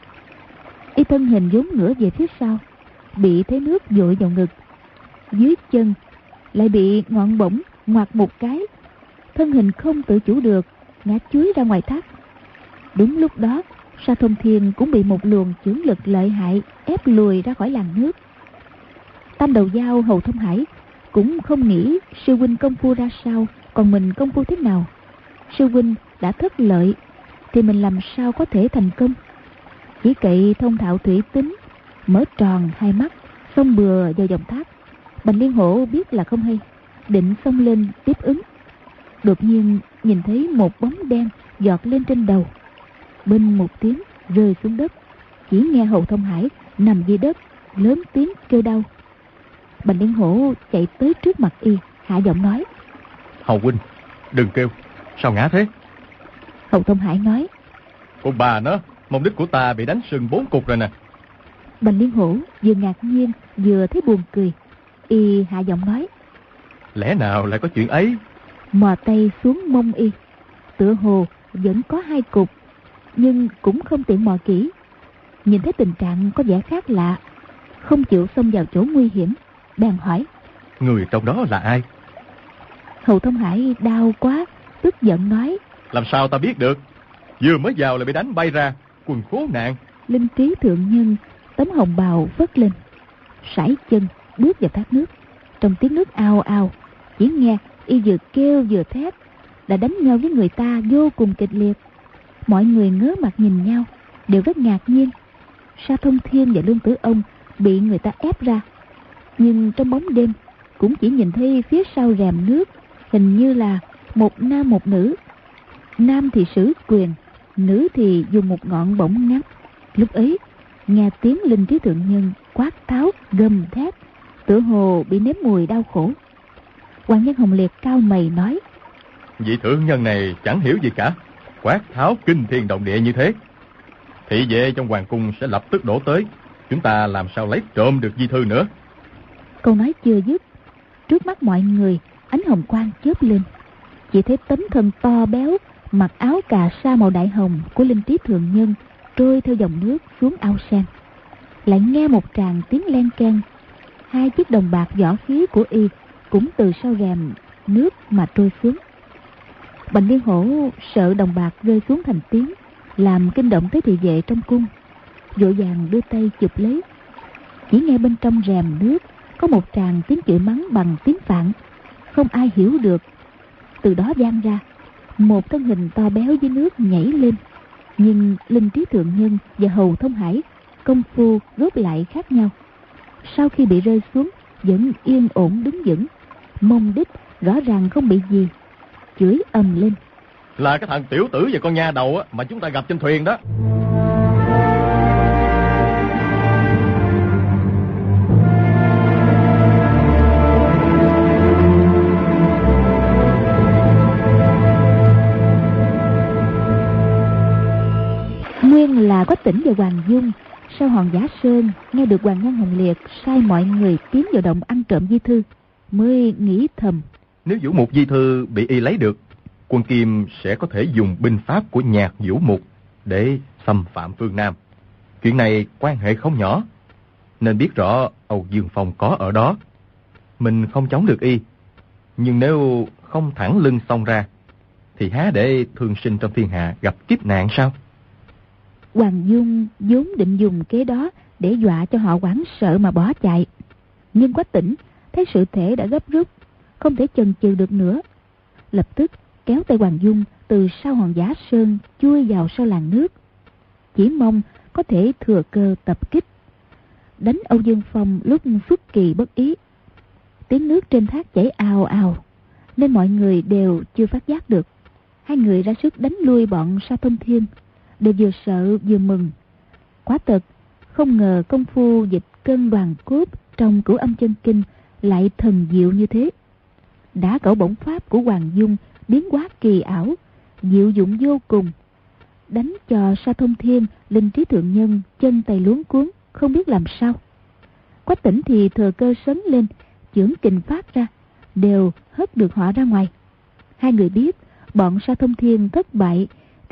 Y thân hình vốn ngửa về phía sau, bị thế nước dội vào ngực, dưới chân lại bị ngọn bổng ngoặt một cái, thân hình không tự chủ được ngã chúi ra ngoài thác. Đúng lúc đó, Sa Thông Thiên cũng bị một luồng chưởng lực lợi hại ép lùi ra khỏi làn nước. Tam Đầu Dao Hầu Thông Hải cũng không nghĩ sư huynh công phu ra sao, còn mình công phu thế nào. Sư huynh đã thất lợi thì mình làm sao có thể thành công. Chỉ cậy thông thạo thủy tính, mở tròn hai mắt, xông bừa vào dòng thác. Bành Liên Hổ biết là không hay, định xông lên tiếp ứng. Đột nhiên nhìn thấy một bóng đen giọt lên trên đầu, binh một tiếng rơi xuống đất. Chỉ nghe Hầu Thông Hải nằm dưới đất lớn tiếng kêu đau. Bành Liên Hổ chạy tới trước mặt y, hạ giọng nói: Hầu huynh, đừng kêu, sao ngã thế? Hầu Thông Hải nói: Con bà nó, mông đích của ta bị đánh sưng 4 cục rồi nè. Bành Liên Hổ vừa ngạc nhiên vừa thấy buồn cười, y hạ giọng nói: Lẽ nào lại có chuyện ấy? Mò tay xuống mông y, tựa hồ vẫn có 2 cục, nhưng cũng không tiện mò kỹ. Nhìn thấy tình trạng có vẻ khác lạ, không chịu xông vào chỗ nguy hiểm, bèn hỏi: Người trong đó là ai? Hầu Thông Hải đau quá, tức giận nói: Làm sao ta biết được? Vừa mới vào là bị đánh bay ra, quần khốn nạn. Linh Trí thượng nhân tấm hồng bào phất lên, sải chân bước vào thác nước. Trong tiếng nước ao ao, chỉ nghe y vừa kêu vừa thét, đã đánh nhau với người ta vô cùng kịch liệt. Mọi người ngớ mặt nhìn nhau, đều rất ngạc nhiên. Sa Thông Thiên và Lương Tử Ông bị người ta ép ra, nhưng trong bóng đêm cũng chỉ nhìn thấy phía sau rèm nước hình như là một nam một nữ. Nam thì sử quyền, nữ thì dùng một ngọn bổng ngắn. Lúc ấy nghe tiếng Linh Trí thượng nhân quát tháo gầm thét, tựa hồ bị nếm mùi đau khổ. Hoàng Nhân Hồng Liệt cao mày nói: Vị thượng nhân này chẳng hiểu gì cả, quát tháo kinh thiên động địa như thế. Thị vệ trong hoàng cung sẽ lập tức đổ tới, chúng ta làm sao lấy trộm được di thư nữa. Câu nói chưa dứt, trước mắt mọi người ánh hồng quang chớp lên, chỉ thấy tấm thân to béo, mặc áo cà sa màu đại hồng của Linh Trí thượng nhân trôi theo dòng nước xuống ao sen. Lại nghe một tràng tiếng len keng, 2 chiếc đồng bạc võ khí của y cũng từ sau rèm nước mà trôi xuống. Bành Liên Hổ sợ đồng bạc rơi xuống thành tiếng, làm kinh động tới thị vệ trong cung, vội vàng đưa tay chụp lấy. Chỉ nghe bên trong rèm nước có một tràng tiếng chửi mắng bằng tiếng Phạn, không ai hiểu được. Từ đó vang ra một thân hình to béo dưới nước nhảy lên. Nhưng Linh Trí thượng nhân và Hầu Thông Hải công phu rốt lại khác nhau. Sau khi bị rơi xuống vẫn yên ổn đứng vững, mông đích rõ ràng không bị gì, chửi ầm lên: Là cái thằng tiểu tử và con nha đầu mà chúng ta gặp trên thuyền đó. Nguyên là Quách Tĩnh và Hoàng Dung sau hòn Giả Sơn nghe được Hoàng Nhân Hồng Liệt sai mọi người tiến vào động ăn trộm di thư, mới nghĩ thầm: Nếu Vũ Mục di thư bị y lấy được, Quân Kim sẽ có thể dùng binh pháp của Nhạc Vũ Mục để xâm phạm phương Nam. Chuyện này quan hệ không nhỏ, nên biết rõ Âu Dương Phong có ở đó. Mình không chống được y, nhưng nếu không thẳng lưng xông ra, thì há để thương sinh trong thiên hạ gặp kiếp nạn sao? Hoàng Dung vốn định dùng kế đó để dọa cho họ hoảng sợ mà bỏ chạy, nhưng Quách Tĩnh thấy sự thể đã gấp rút, không thể chần chừ được nữa, lập tức kéo tay Hoàng Dung từ sau hòn Giả Sơn chui vào sau làn nước, chỉ mong có thể thừa cơ tập kích đánh Âu Dương Phong lúc xuất kỳ bất ý. Tiếng nước trên thác chảy ào ào nên mọi người đều chưa phát giác được. 2 người ra sức đánh lui bọn Sa Thông Thiên, đều vừa sợ vừa mừng. Quả thật không ngờ công phu dịch cân đoàn cốt trong Cửu Âm Chân Kinh lại thần diệu như thế. Đả cẩu bổng pháp của Hoàng Dung biến hóa kỳ ảo, diệu dụng vô cùng, đánh cho Sa Thông Thiên, Linh Trí thượng nhân chân tay luống cuống, không biết làm sao. Quách Tĩnh thì thừa cơ sấn lên, chưởng kình phát ra, đều hất được họ ra ngoài. 2 người biết bọn Sa Thông Thiên thất bại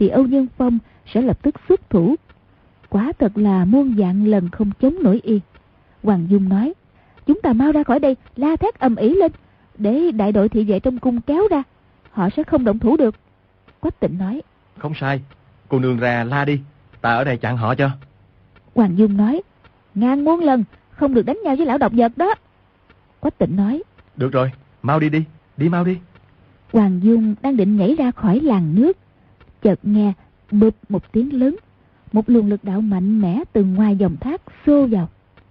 thì Âu Dương Phong sẽ lập tức xuất thủ. Quả thật là muôn vạn lần không chống nổi y. Hoàng Dung nói, chúng ta mau ra khỏi đây, la thét ầm ĩ lên, để đại đội thị vệ trong cung kéo ra, họ sẽ không động thủ được. Quách Tịnh nói, không sai, cô nương ra la đi, ta ở đây chặn họ cho. Hoàng Dung nói, ngàn muôn lần không được đánh nhau với lão độc vật đó. Quách Tịnh nói, được rồi, mau đi đi, đi mau đi. Hoàng Dung đang định nhảy ra khỏi làn nước, chợt nghe bụp một tiếng lớn, một luồng lực đạo mạnh mẽ từ ngoài dòng thác xô vào.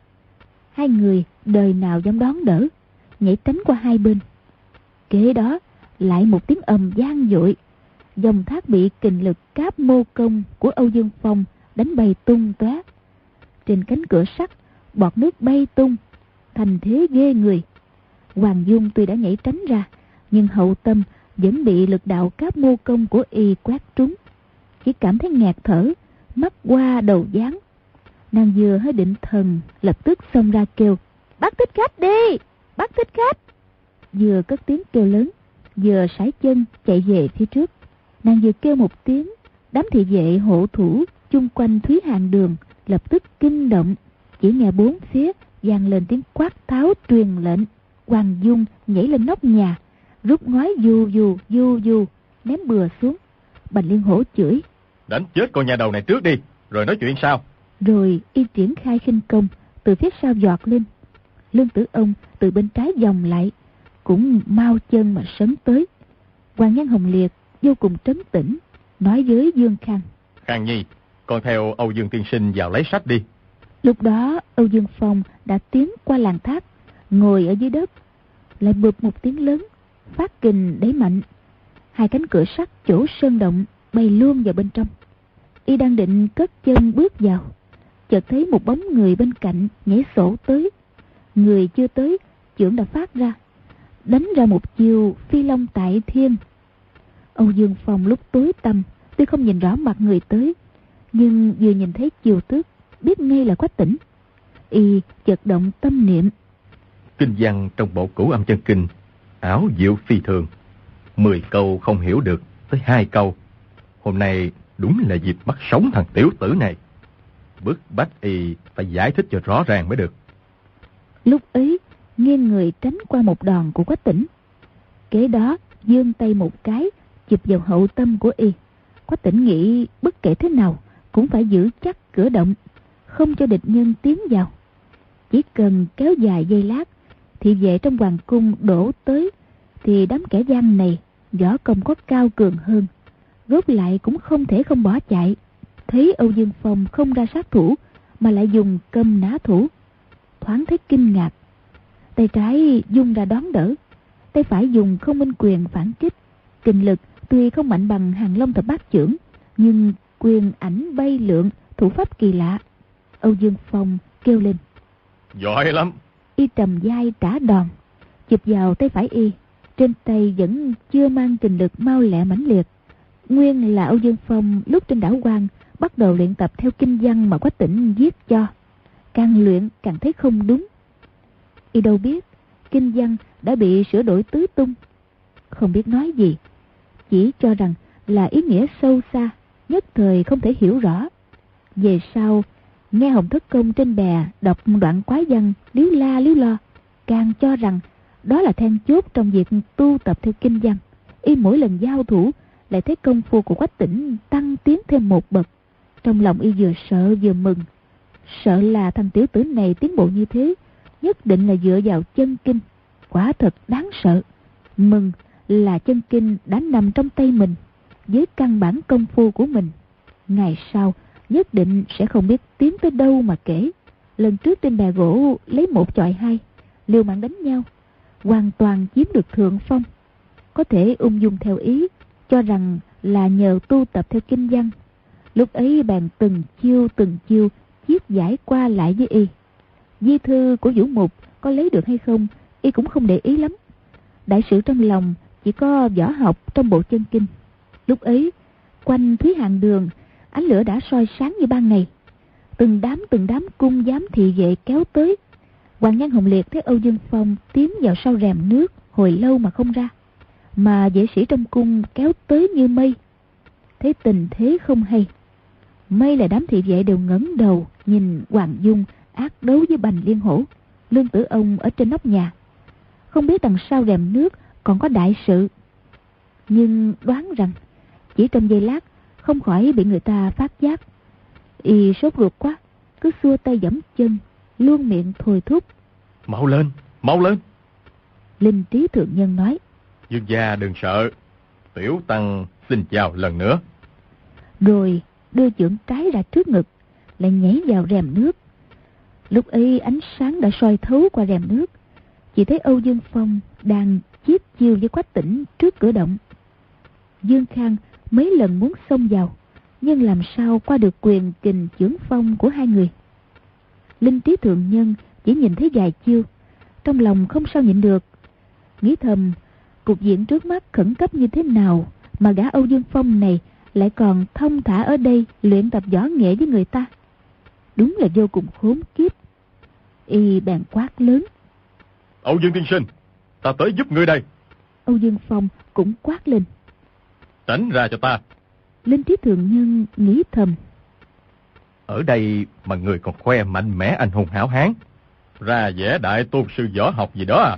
Hai người đời nào dám đón đỡ, nhảy tránh qua hai bên. Kế đó lại một tiếng ầm vang dội, dòng thác bị kình lực cáp mô công của Âu Dương Phong đánh bay tung tóe. Trên cánh cửa sắt, bọt nước bay tung, thành thế ghê người. Hoàng Dung tuy đã nhảy tránh ra, nhưng hậu tâm vẫn bị lực đạo cáp mô công của y quét trúng, chỉ cảm thấy nghẹt thở, mắt qua đầu váng. Nàng vừa hơi định thần, lập tức xông ra kêu, bắt thích khách đi, bắt thích khách. Vừa cất tiếng kêu lớn, vừa sải chân chạy về phía trước. Nàng vừa kêu một tiếng, đám thị vệ hộ thủ chung quanh Thúy Hàng Đường lập tức kinh động. Chỉ nghe bốn phía vang lên tiếng quát tháo truyền lệnh. Hoàng Dung nhảy lên nóc nhà, rút ngói du ném bừa xuống. Bành Liên Hổ chửi, đánh chết con nhà đầu này trước đi, rồi nói chuyện sau. Rồi y triển khai khinh công từ phía sau giọt lên. Lương Tử Ông từ bên trái vòng lại, cũng mau chân mà sấn tới. Hoàng Nhan Hồng Liệt vô cùng trấn tĩnh, nói với Dương Khang, Khang Nhi, con theo Âu Dương tiên sinh vào lấy sách đi. Lúc đó Âu Dương Phong đã tiến qua làng thác, ngồi ở dưới đất, lại bụp một tiếng lớn, phát kình đẩy mạnh. Hai cánh cửa sắt chỗ sơn động bay luôn vào bên trong. Y đang định cất chân bước vào, chợt thấy một bóng người bên cạnh nhảy sổ tới. Người chưa tới, chưởng đã phát ra, đánh ra một chiêu phi long tại thiên. Âu Dương Phong lúc tối tăm tuy không nhìn rõ mặt người tới, nhưng vừa nhìn thấy chiều tước, biết ngay là Quách Tĩnh. Y chợt động tâm niệm, Kinh văn trong bộ Cửu Âm Chân Kinh ảo diệu phi thường, 10 câu không hiểu được tới 2 câu. Hôm nay đúng là dịp bắt sống thằng tiểu tử này, bức bách y phải giải thích cho rõ ràng mới được. Lúc ấy nghiêng người tránh qua một đòn của Quách Tĩnh, kế đó giương tay một cái chụp vào hậu tâm của y. Quách Tĩnh nghĩ bất kể thế nào cũng phải giữ chắc cửa động, không cho địch nhân tiến vào. Chỉ cần kéo dài giây lát, thị vệ trong hoàng cung đổ tới, thì đám kẻ gian này võ công có cao cường hơn, rốt lại cũng không thể không bỏ chạy. Thấy Âu Dương Phong không ra sát thủ mà lại dùng câm nã thủ, thoáng thấy kinh ngạc. Tay trái dung ra đón đỡ, tay phải dùng Không Minh Quyền phản kích. Kình lực tuy không mạnh bằng Hàng Long Thập Bát Chưởng, nhưng quyền ảnh bay lượn, thủ pháp kỳ lạ. Âu Dương Phong kêu lên, giỏi lắm. Y trầm vai trả đòn, chụp vào tay phải y. Trên tay vẫn chưa mang kình lực mau lẹ mãnh liệt. Nguyên là Âu Dương Phong lúc trên đảo Quan bắt đầu luyện tập theo kinh văn mà Quách Tĩnh viết cho, càng luyện càng thấy không đúng. Y đâu biết kinh văn đã bị sửa đổi tứ tung, không biết nói gì, chỉ cho rằng là ý nghĩa sâu xa, nhất thời không thể hiểu rõ. Về sau nghe Hồng Thất Công trên bè đọc đoạn quái văn líu la líu lo, càng cho rằng đó là then chốt trong việc tu tập theo kinh văn. Y mỗi lần giao thủ lại thấy công phu của Quách Tĩnh tăng tiến thêm một bậc. Trong lòng y vừa sợ vừa mừng, sợ là thằng tiểu tử này tiến bộ như thế nhất định là dựa vào chân kinh, quả thật đáng sợ. Mừng là chân kinh đã nằm trong tay mình, với căn bản công phu của mình, ngày sau nhất định sẽ không biết tiến tới đâu mà kể. Lần trước trên bè gỗ lấy 1 chọi 2, liều mạng đánh nhau, hoàn toàn chiếm được thượng phong, có thể ung dung theo ý, cho rằng là nhờ tu tập theo kinh văn. Lúc ấy bàn từng chiêu chiết giải qua lại với y. Di thư của Vũ Mục có lấy được hay không y cũng không để ý lắm, đại sự trong lòng chỉ có võ học trong bộ chân kinh. Lúc ấy quanh Thúy Hàng Đường ánh lửa đã soi sáng như ban ngày, từng đám cung giám thị vệ kéo tới. Hoàng Nhan Hồng Liệt thấy Âu Dương Phong tiến vào sau rèm nước hồi lâu mà không ra, mà vệ sĩ trong cung kéo tới như mây. thấy tình thế không hay. May là đám thị vệ đều ngẩng đầu nhìn Hoàng Dung ác đấu với Bành Liên Hổ. Lương Tử Ông ở trên nóc nhà, không biết đằng sau rèm nước còn có đại sự, nhưng đoán rằng chỉ trong giây lát không khỏi bị người ta phát giác. Y sốt ruột quá, cứ xua tay giẫm chân, luôn miệng thôi thúc: Mau lên, mau lên. Linh Trí Thượng Nhân nói: Dương gia đừng sợ, tiểu tăng xin chào lần nữa. Rồi đưa chưởng cái ra trước ngực, lại nhảy vào rèm nước. Lúc ấy ánh sáng đã soi thấu qua rèm nước, chỉ thấy Âu Dương Phong đang chiết chiêu với Quách Tĩnh trước cửa động. Dương Khang mấy lần muốn xông vào, nhưng làm sao qua được quyền kình chưởng phong của hai người. Linh Trí Thượng Nhân chỉ nhìn thấy vài chiêu, trong lòng không sao nhịn được, nghĩ thầm cục diện trước mắt khẩn cấp như thế nào mà gã Âu Dương Phong này lại còn thông thả ở đây luyện tập võ nghệ với người ta. Đúng là vô cùng khốn kiếp. Y bèn quát lớn: Âu Dương tiên sinh, ta tới giúp ngươi đây. Âu Dương Phong cũng quát lên: Tránh ra cho ta. Linh Trí Thượng Nhân nghĩ thầm: Ở đây mà người còn khoe mạnh mẽ anh hùng hảo hán, ra vẻ đại tôn sư võ học gì đó à?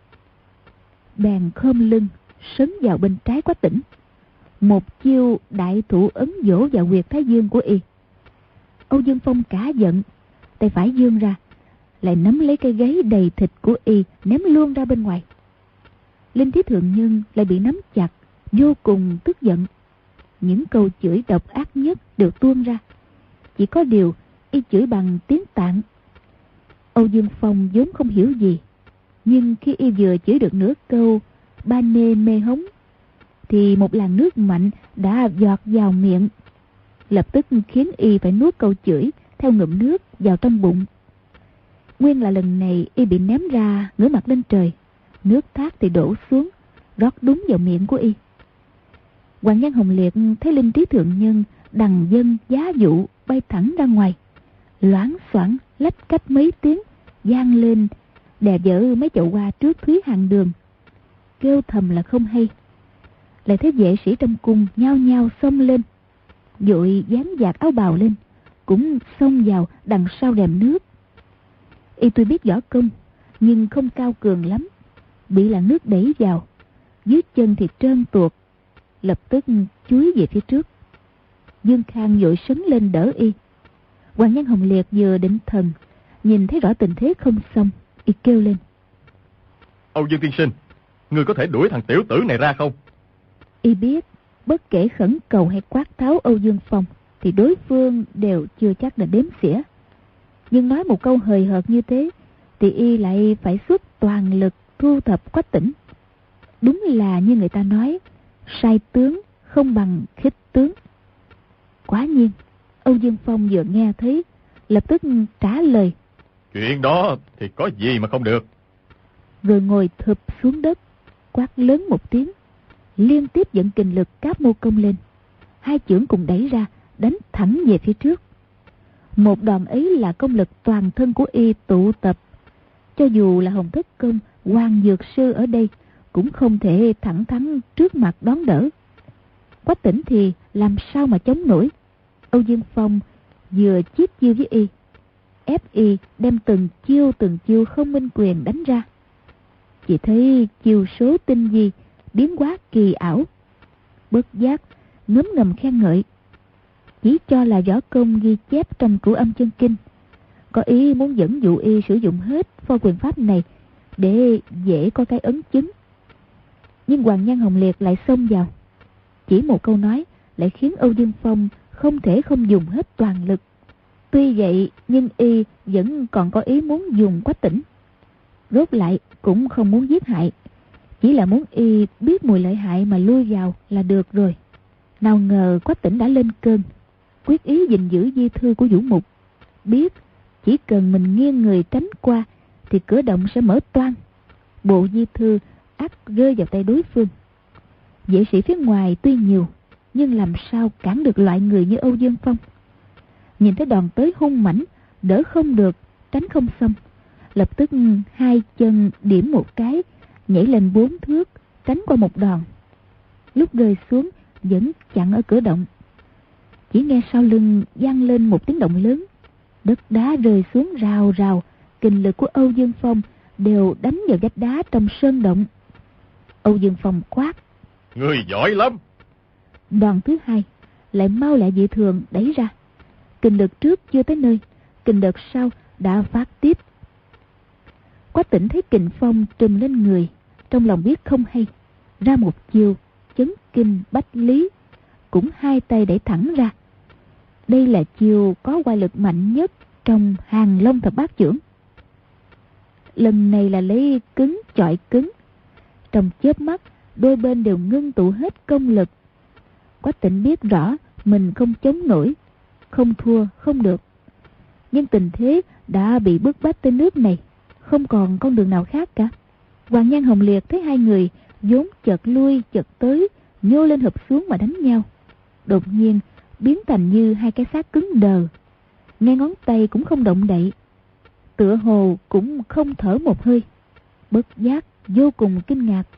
Bèn khom lưng sấn vào bên trái Quách Tĩnh, một chiêu đại thủ ấn vỗ vào huyệt thái dương của y. Âu Dương Phong cả giận, tay phải vươn ra, lại nắm lấy cây gáy đầy thịt của y ném luôn ra bên ngoài. Linh Trí Thượng Nhân lại bị nắm chặt, vô cùng tức giận. Những câu chửi độc ác nhất đều tuôn ra, chỉ có điều y chửi bằng tiếng Tạng. Âu Dương Phong vốn không hiểu gì, nhưng khi y vừa chửi được nửa câu ba nê mê hống, thì một làn nước mạnh đã giọt vào miệng, lập tức khiến y phải nuốt câu chửi theo ngụm nước vào trong bụng. Nguyên là lần này y bị ném ra ngửa mặt lên trời, nước thác thì đổ xuống, rót đúng vào miệng của y. Hoàng Nhan Hồng Liệt thấy Linh Trí Thượng Nhân đằng dân giá dụ bay thẳng ra ngoài, loảng xoảng lách cách mấy tiếng vang lên, đè vỡ mấy chậu hoa trước Thúy hàng đường, kêu thầm là không hay. Lại thấy vệ sĩ trong cung nhao nhao xông lên, vội dán vạt áo bào lên, cũng xông vào đằng sau rèm nước. Y tuy biết võ công, nhưng không cao cường lắm, bị làn nước đẩy vào, dưới chân thì trơn tuột, lập tức chúi về phía trước. Dương Khang vội sấn lên đỡ y. Hoàng Nhan Hồng Liệt vừa định thần, nhìn thấy rõ tình thế không xong, y kêu lên: Âu Dương tiên sinh, ngươi có thể đuổi thằng tiểu tử này ra không? Y biết bất kể khẩn cầu hay quát tháo Âu Dương Phong thì đối phương đều chưa chắc là đếm xỉa, nhưng nói một câu hời hợt như thế thì y lại phải xuất toàn lực thu thập Quách Tĩnh. Đúng là như người ta nói, sai tướng không bằng khích tướng. Quả nhiên Âu Dương Phong vừa nghe thấy, lập tức trả lời: Chuyện đó thì có gì mà không được. Rồi ngồi thụp xuống đất, quát lớn một tiếng, liên tiếp dẫn kình lực Cáp Mô Công lên, hai chưởng cùng đẩy ra, đánh thẳng về phía trước. Một đòn ấy là công lực toàn thân của y tụ tập, cho dù là Hồng Thất Công, Hoàng Dược Sư ở đây cũng không thể thẳng thắn trước mặt đón đỡ. Quách Tĩnh thì làm sao mà chống nổi. Âu Dương Phong vừa chiết chiêu với y, ép y đem từng chiêu không minh quyền đánh ra. Chỉ thấy chiêu số tinh vi, biến hóa kỳ ảo, bất giác ngấm ngầm khen ngợi, chỉ cho là võ công ghi chép trong Cửu Âm Chân Kinh, có ý muốn dẫn dụ y sử dụng hết pho quyền pháp này để dễ có cái ấn chứng. Nhưng Hoàng Nhan Hồng Liệt lại xông vào, chỉ một câu nói lại khiến Âu Dương Phong không thể không dùng hết toàn lực. Tuy vậy nhưng y vẫn còn có ý muốn dùng Quách Tĩnh, rốt lại cũng không muốn giết hại, chỉ là muốn y biết mùi lợi hại mà lui vào là được rồi. Nào ngờ Quách Tĩnh đã lên cơn, quyết ý gìn giữ di thư của Vũ Mục, biết chỉ cần mình nghiêng người tránh qua thì cửa động sẽ mở toang, bộ di thư ắt rơi vào tay đối phương. Vệ sĩ phía ngoài tuy nhiều, nhưng làm sao cản được loại người như Âu Dương Phong. Nhìn thấy đòn tới hung mãnh, đỡ không được, tránh không xong, lập tức hai chân điểm một cái, nhảy lên 4 thước, tránh qua một đòn. Lúc rơi xuống vẫn chặn ở cửa động, chỉ nghe sau lưng vang lên một tiếng động lớn, đất đá rơi xuống rào rào, kình lực của Âu Dương Phong đều đánh vào vách đá trong sơn động. Âu Dương Phong quát: Ngươi giỏi lắm! Đòn thứ hai lại mau lẹ dị thường đẩy ra, kình lực trước chưa tới nơi, kình lực sau đã phát tiếp. Quách Tĩnh thấy kình phong trùm lên người, trong lòng biết không hay, ra một chiêu chấn kinh bách lý, cũng hai tay đẩy thẳng ra. Đây là chiêu có oai lực mạnh nhất trong Hàng Long Thập Bát Chưởng. Lần này là lấy cứng chọi cứng, trong chớp mắt đôi bên đều ngưng tụ hết công lực. Quách Tĩnh biết rõ mình không chống nổi, không thua không được, nhưng tình thế đã bị bức bách tới nước này, không còn con đường nào khác cả. Hoàng Nhan Hồng Liệt thấy hai người vốn chợt lui chợt tới, nhô lên hợp xuống mà đánh nhau, đột nhiên biến thành như hai cái xác cứng đờ, ngay ngón tay cũng không động đậy, tựa hồ cũng không thở một hơi. Bất giác vô cùng kinh ngạc.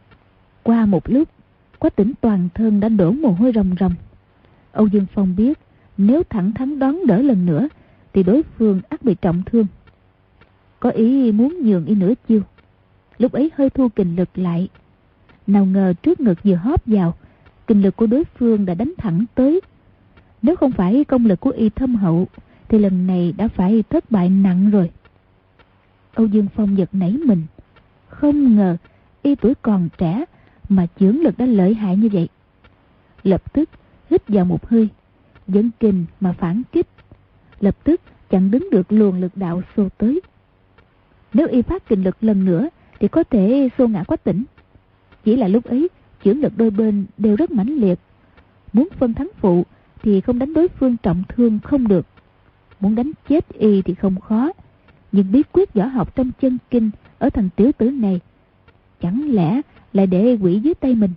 Qua một lúc, Quách Tĩnh toàn thân đã đổ mồ hôi ròng ròng. Âu Dương Phong biết nếu thẳng thắn đón đỡ lần nữa thì đối phương ắt bị trọng thương, có ý muốn nhường y nửa chiêu. Lúc ấy hơi thu kình lực lại, nào ngờ trước ngực vừa hóp vào, kình lực của đối phương đã đánh thẳng tới. Nếu không phải công lực của y thâm hậu thì lần này đã phải thất bại nặng rồi. Âu Dương Phong giật nảy mình, không ngờ y tuổi còn trẻ mà chưởng lực đã lợi hại như vậy. Lập tức hít vào một hơi, dẫn kình mà phản kích, lập tức chặn đứng được luồng lực đạo xô tới. Nếu y phát kình lực lần nữa thì có thể xô ngã Quách Tĩnh. Chỉ là lúc ấy chưởng lực đôi bên đều rất mãnh liệt, muốn phân thắng phụ thì không đánh đối phương trọng thương không được, muốn đánh chết y thì không khó. Nhưng bí quyết võ học trong chân kinh ở thằng tiểu tử này, chẳng lẽ lại để quỷ dưới tay mình?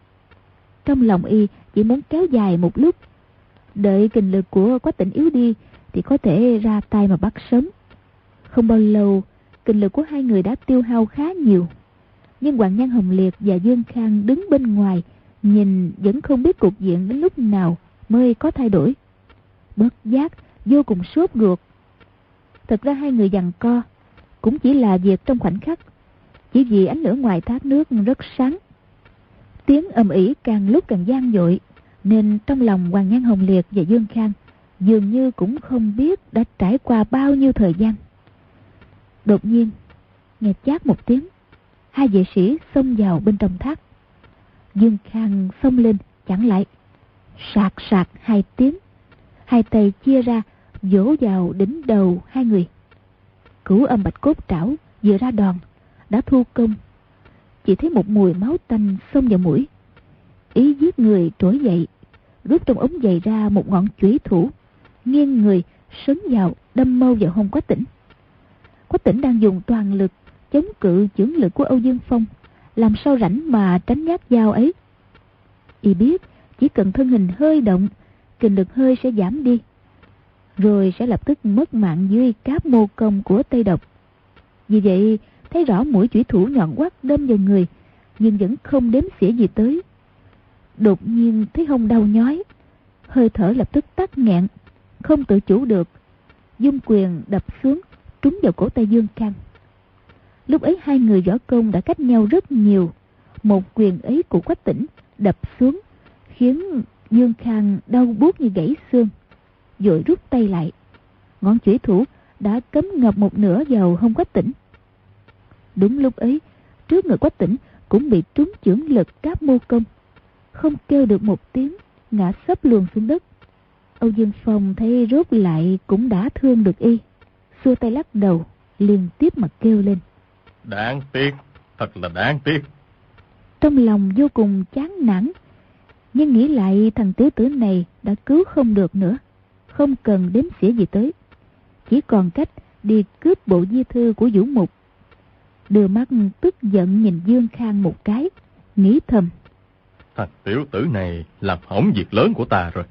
Trong lòng y chỉ muốn kéo dài một lúc, đợi kình lực của Quách Tĩnh yếu đi thì có thể ra tay mà bắt sống. Không bao lâu, kình lực của hai người đã tiêu hao khá nhiều, nhưng Hoàng Nhan Hồng Liệt và Dương Khang đứng bên ngoài nhìn vẫn không biết cục diện đến lúc nào mới có thay đổi. Bất giác vô cùng sốt ruột. Thật ra hai người giằng co cũng chỉ là việc trong khoảnh khắc, chỉ vì ánh lửa ngoài thác nước rất sáng. Tiếng ầm ĩ càng lúc càng vang dội, nên trong lòng Hoàng Nhan Hồng Liệt và Dương Khang dường như cũng không biết đã trải qua bao nhiêu thời gian. Đột nhiên nghe chát một tiếng, hai vệ sĩ xông vào bên trong thác. Dương Khang xông lên chặn lại, sạc sạc hai tiếng, hai tay chia ra vỗ vào đỉnh đầu hai người. Cửu Âm Bạch Cốt Trảo vừa ra đòn đã thu công, chỉ thấy một mùi máu tanh xông vào mũi. Ý giết người trỗi dậy, rút trong ống giày ra một ngọn chủy thủ, nghiêng người sấn vào đâm mâu vào hông Quách Tĩnh. Quách Tĩnh đang dùng toàn lực chống cự chưởng lực của Âu Dương Phong, làm sao rảnh mà tránh nhát dao ấy. Y biết chỉ cần thân hình hơi động, kình lực hơi sẽ giảm đi, rồi sẽ lập tức mất mạng dưới cáp mô công của Tây Độc. Vì vậy thấy rõ mũi chủy thủ nhọn quắt đâm vào người, nhưng vẫn không đếm xỉa gì tới. Đột nhiên thấy hông đau nhói, hơi thở lập tức tắc nghẹn, không tự chủ được, dung quyền đập xuống trúng vào cổ tay Dương Khang. Lúc ấy hai người võ công đã cách nhau rất nhiều, một quyền ấy của Quách Tĩnh đập xuống khiến Dương Khang đau buốt như gãy xương, vội rút tay lại. Ngọn chủy thủ đã cắm ngập một nửa vào hông Quách Tĩnh. Đúng lúc ấy, trước người Quách Tĩnh cũng bị trúng chưởng lực cáp mô công, không kêu được một tiếng, ngã sấp luồn xuống đất. Âu Dương Phong thấy rốt lại cũng đã thương được y, xua tay lắc đầu, liên tiếp mà kêu lên: Đáng tiếc, thật là đáng tiếc. Trong lòng vô cùng chán nản, nhưng nghĩ lại thằng tiểu tử này đã cứu không được nữa, không cần đếm xỉa gì tới, chỉ còn cách đi cướp bộ di thư của Vũ Mục. Đưa mắt tức giận nhìn Dương Khang một cái, nghĩ thầm: Thằng tiểu tử này làm hỏng việc lớn của ta rồi.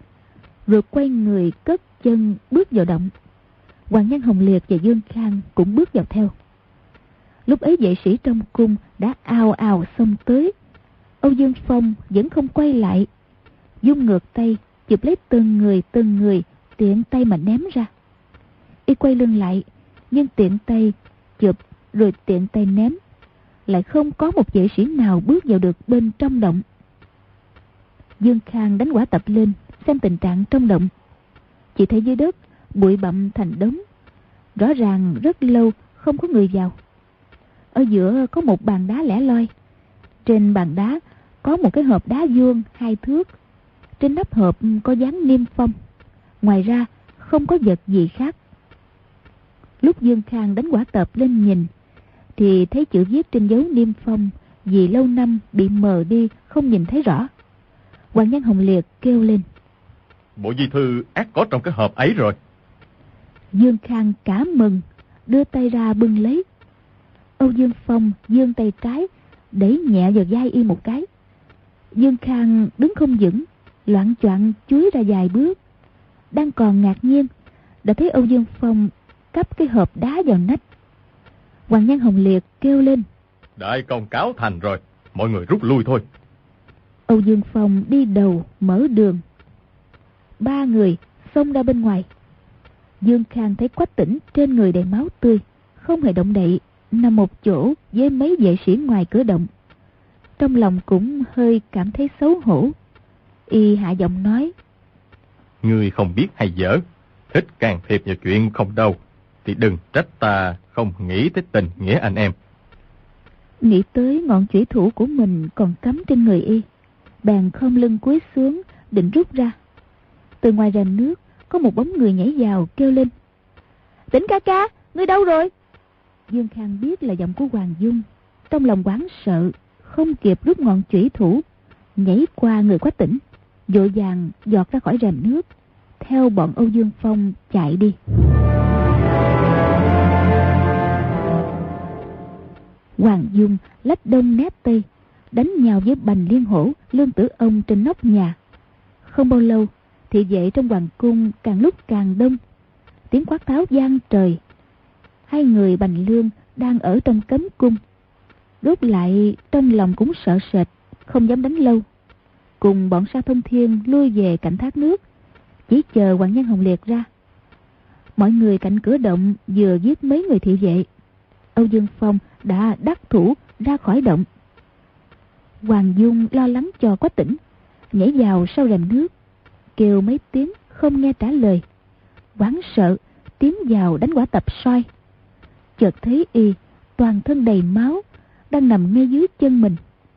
Rồi quay người cất chân bước vào động. Hoàng Nhan Hồng Liệt và Dương Khang cũng bước vào theo. Lúc ấy vệ sĩ trong cung đã ào ào xông tới. Âu Dương Phong vẫn không quay lại, dung ngược tay chụp lấy từng người, tiện tay mà ném ra. Y quay lưng lại, nhưng tiện tay chụp rồi tiện tay ném, lại không có một vệ sĩ nào bước vào được bên trong động. Dương Khang đánh quả tập lên xem tình trạng trong động. Chỉ thấy dưới đất bụi bặm thành đống, rõ ràng rất lâu không có người vào. Ở giữa có một bàn đá lẻ loi. Trên bàn đá có một cái hộp đá vuông 2 thước. Trên nắp hộp có dán niêm phong. Ngoài ra không có vật gì khác. Lúc Dương Khang đánh quả tập lên nhìn, thì thấy chữ viết trên dấu niêm phong vì lâu năm bị mờ đi, không nhìn thấy rõ. Hoàng Nhan Hồng Liệt kêu lên: Bộ di thư ắt có trong cái hộp ấy rồi. Dương Khang cả mừng, đưa tay ra bưng lấy. Âu Dương Phong giương tay trái, đẩy nhẹ vào vai y một cái. Dương Khang đứng không vững, loạng choạng chúi ra vài bước. Đang còn ngạc nhiên, đã thấy Âu Dương Phong cắp cái hộp đá vào nách. Hoàng Nhan Hồng Liệt kêu lên: Đại công cáo thành rồi, mọi người rút lui thôi. Âu Dương Phong đi đầu mở đường. 3 người xông ra bên ngoài. Dương Khang thấy Quách Tĩnh trên người đầy máu tươi, không hề động đậy, nằm một chỗ với mấy vệ sĩ ngoài cửa động. Trong lòng cũng hơi cảm thấy xấu hổ. Y hạ giọng nói: Ngươi không biết hay dở, thích can thiệp vào chuyện không đâu, thì đừng trách ta không nghĩ tới tình nghĩa anh em. Nghĩ tới ngọn chủy thủ của mình còn cắm trên người y, bèn khom lưng cúi xuống định rút ra. Từ ngoài rèm nước có một bóng người nhảy vào kêu lên: Tĩnh ca ca, ngươi đâu rồi? Dương Khang biết là giọng của Hoàng Dung, trong lòng hoảng sợ, không kịp rút ngọn chủy thủ, nhảy qua người Quách Tĩnh, vội vàng giọt ra khỏi rèm nước, theo bọn Âu Dương Phong chạy đi. Hoàng Dung lách đông nép tây, đánh nhau với Bành Liên Hổ, Lương Tử Ông trên nóc nhà. Không bao lâu, thị vệ trong hoàng cung càng lúc càng đông, tiếng quát tháo vang trời. 2 người Bành Lương đang ở trong cấm cung, rút lại trong lòng cũng sợ sệt, không dám đánh lâu. Cùng bọn Sa Thông Thiên lui về cạnh thác nước, chỉ chờ Hoàng Nhan Hồng Liệt ra. Mọi người cạnh cửa động vừa giết mấy người thị vệ, Âu Dương Phong đã đắc thủ ra khỏi động. Hoàng Dung lo lắng cho Quách Tĩnh, nhảy vào sau rèm nước, kêu mấy tiếng không nghe trả lời, hoảng sợ tiến vào đánh quả tập soi. Chợt thấy y toàn thân đầy máu, đang nằm ngay dưới chân mình.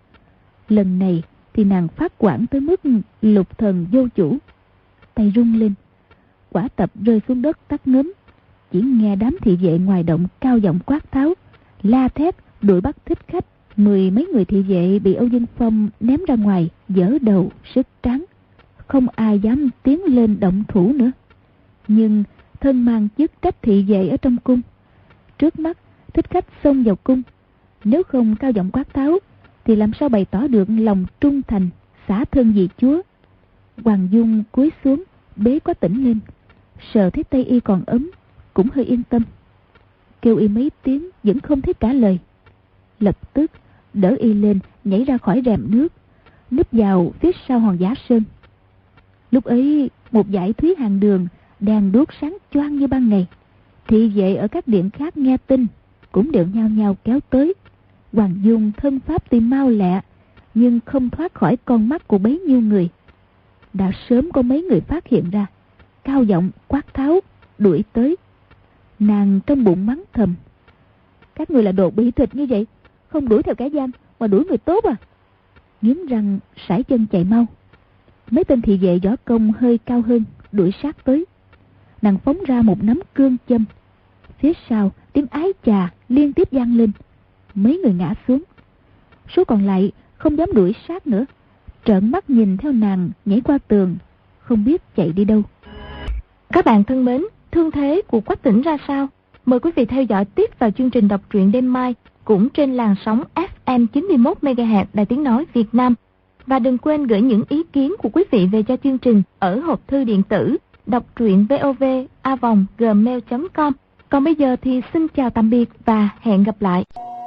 Lần này thì nàng phát hoảng tới mức lục thần vô chủ, tay rung lên, quả tập rơi xuống đất tắt ngấm. Chỉ nghe đám thị vệ ngoài động cao giọng quát tháo, la thét đuổi bắt thích khách. 10 mấy người thị vệ bị Âu Dương Phong ném ra ngoài, giở đầu sức trắng, không ai dám tiến lên động thủ nữa. Nhưng thân mang chức trách thị vệ ở trong cung, trước mắt thích khách xông vào cung, nếu không cao giọng quát tháo thì làm sao bày tỏ được lòng trung thành, xả thân vì chúa. Hoàng Dung cúi xuống bế Quách Tĩnh lên, sờ thấy tay y còn ấm, cũng hơi yên tâm. Kêu y mấy tiếng vẫn không thấy trả lời, lập tức đỡ y lên nhảy ra khỏi rèm nước, núp vào phía sau hòn Giả Sơn. Lúc ấy một dải thúy hàng đường đang đốt sáng choang như ban ngày. Thị vệ ở các điện khác nghe tin cũng đều nhao nhao kéo tới. Hoàng Dung thân pháp tuy mau lẹ, nhưng không thoát khỏi con mắt của bấy nhiêu người. Đã sớm có mấy người phát hiện ra, cao giọng quát tháo đuổi tới. Nàng trong bụng mắng thầm: Các người là đồ bị thịt như vậy, không đuổi theo kẻ gian mà đuổi người tốt à? Nghiến răng sải chân chạy mau. Mấy tên thị vệ võ công hơi cao hơn đuổi sát tới. Nàng phóng ra một nắm cương châm, phía sau tiếng ái chà liên tiếp vang lên. Mấy người ngã xuống, số còn lại không dám đuổi sát nữa, trợn mắt nhìn theo nàng nhảy qua tường, không biết chạy đi đâu. Các bạn thân mến, thương thế của Quách Tĩnh ra sao? Mời quý vị theo dõi tiếp vào chương trình đọc truyện đêm mai, cũng trên làn sóng FM 91 MHz Đài Tiếng Nói Việt Nam. Và đừng quên gửi những ý kiến của quý vị về cho chương trình ở hộp thư điện tử đọc truyện vov@gmail.com. Còn bây giờ thì xin chào tạm biệt và hẹn gặp lại.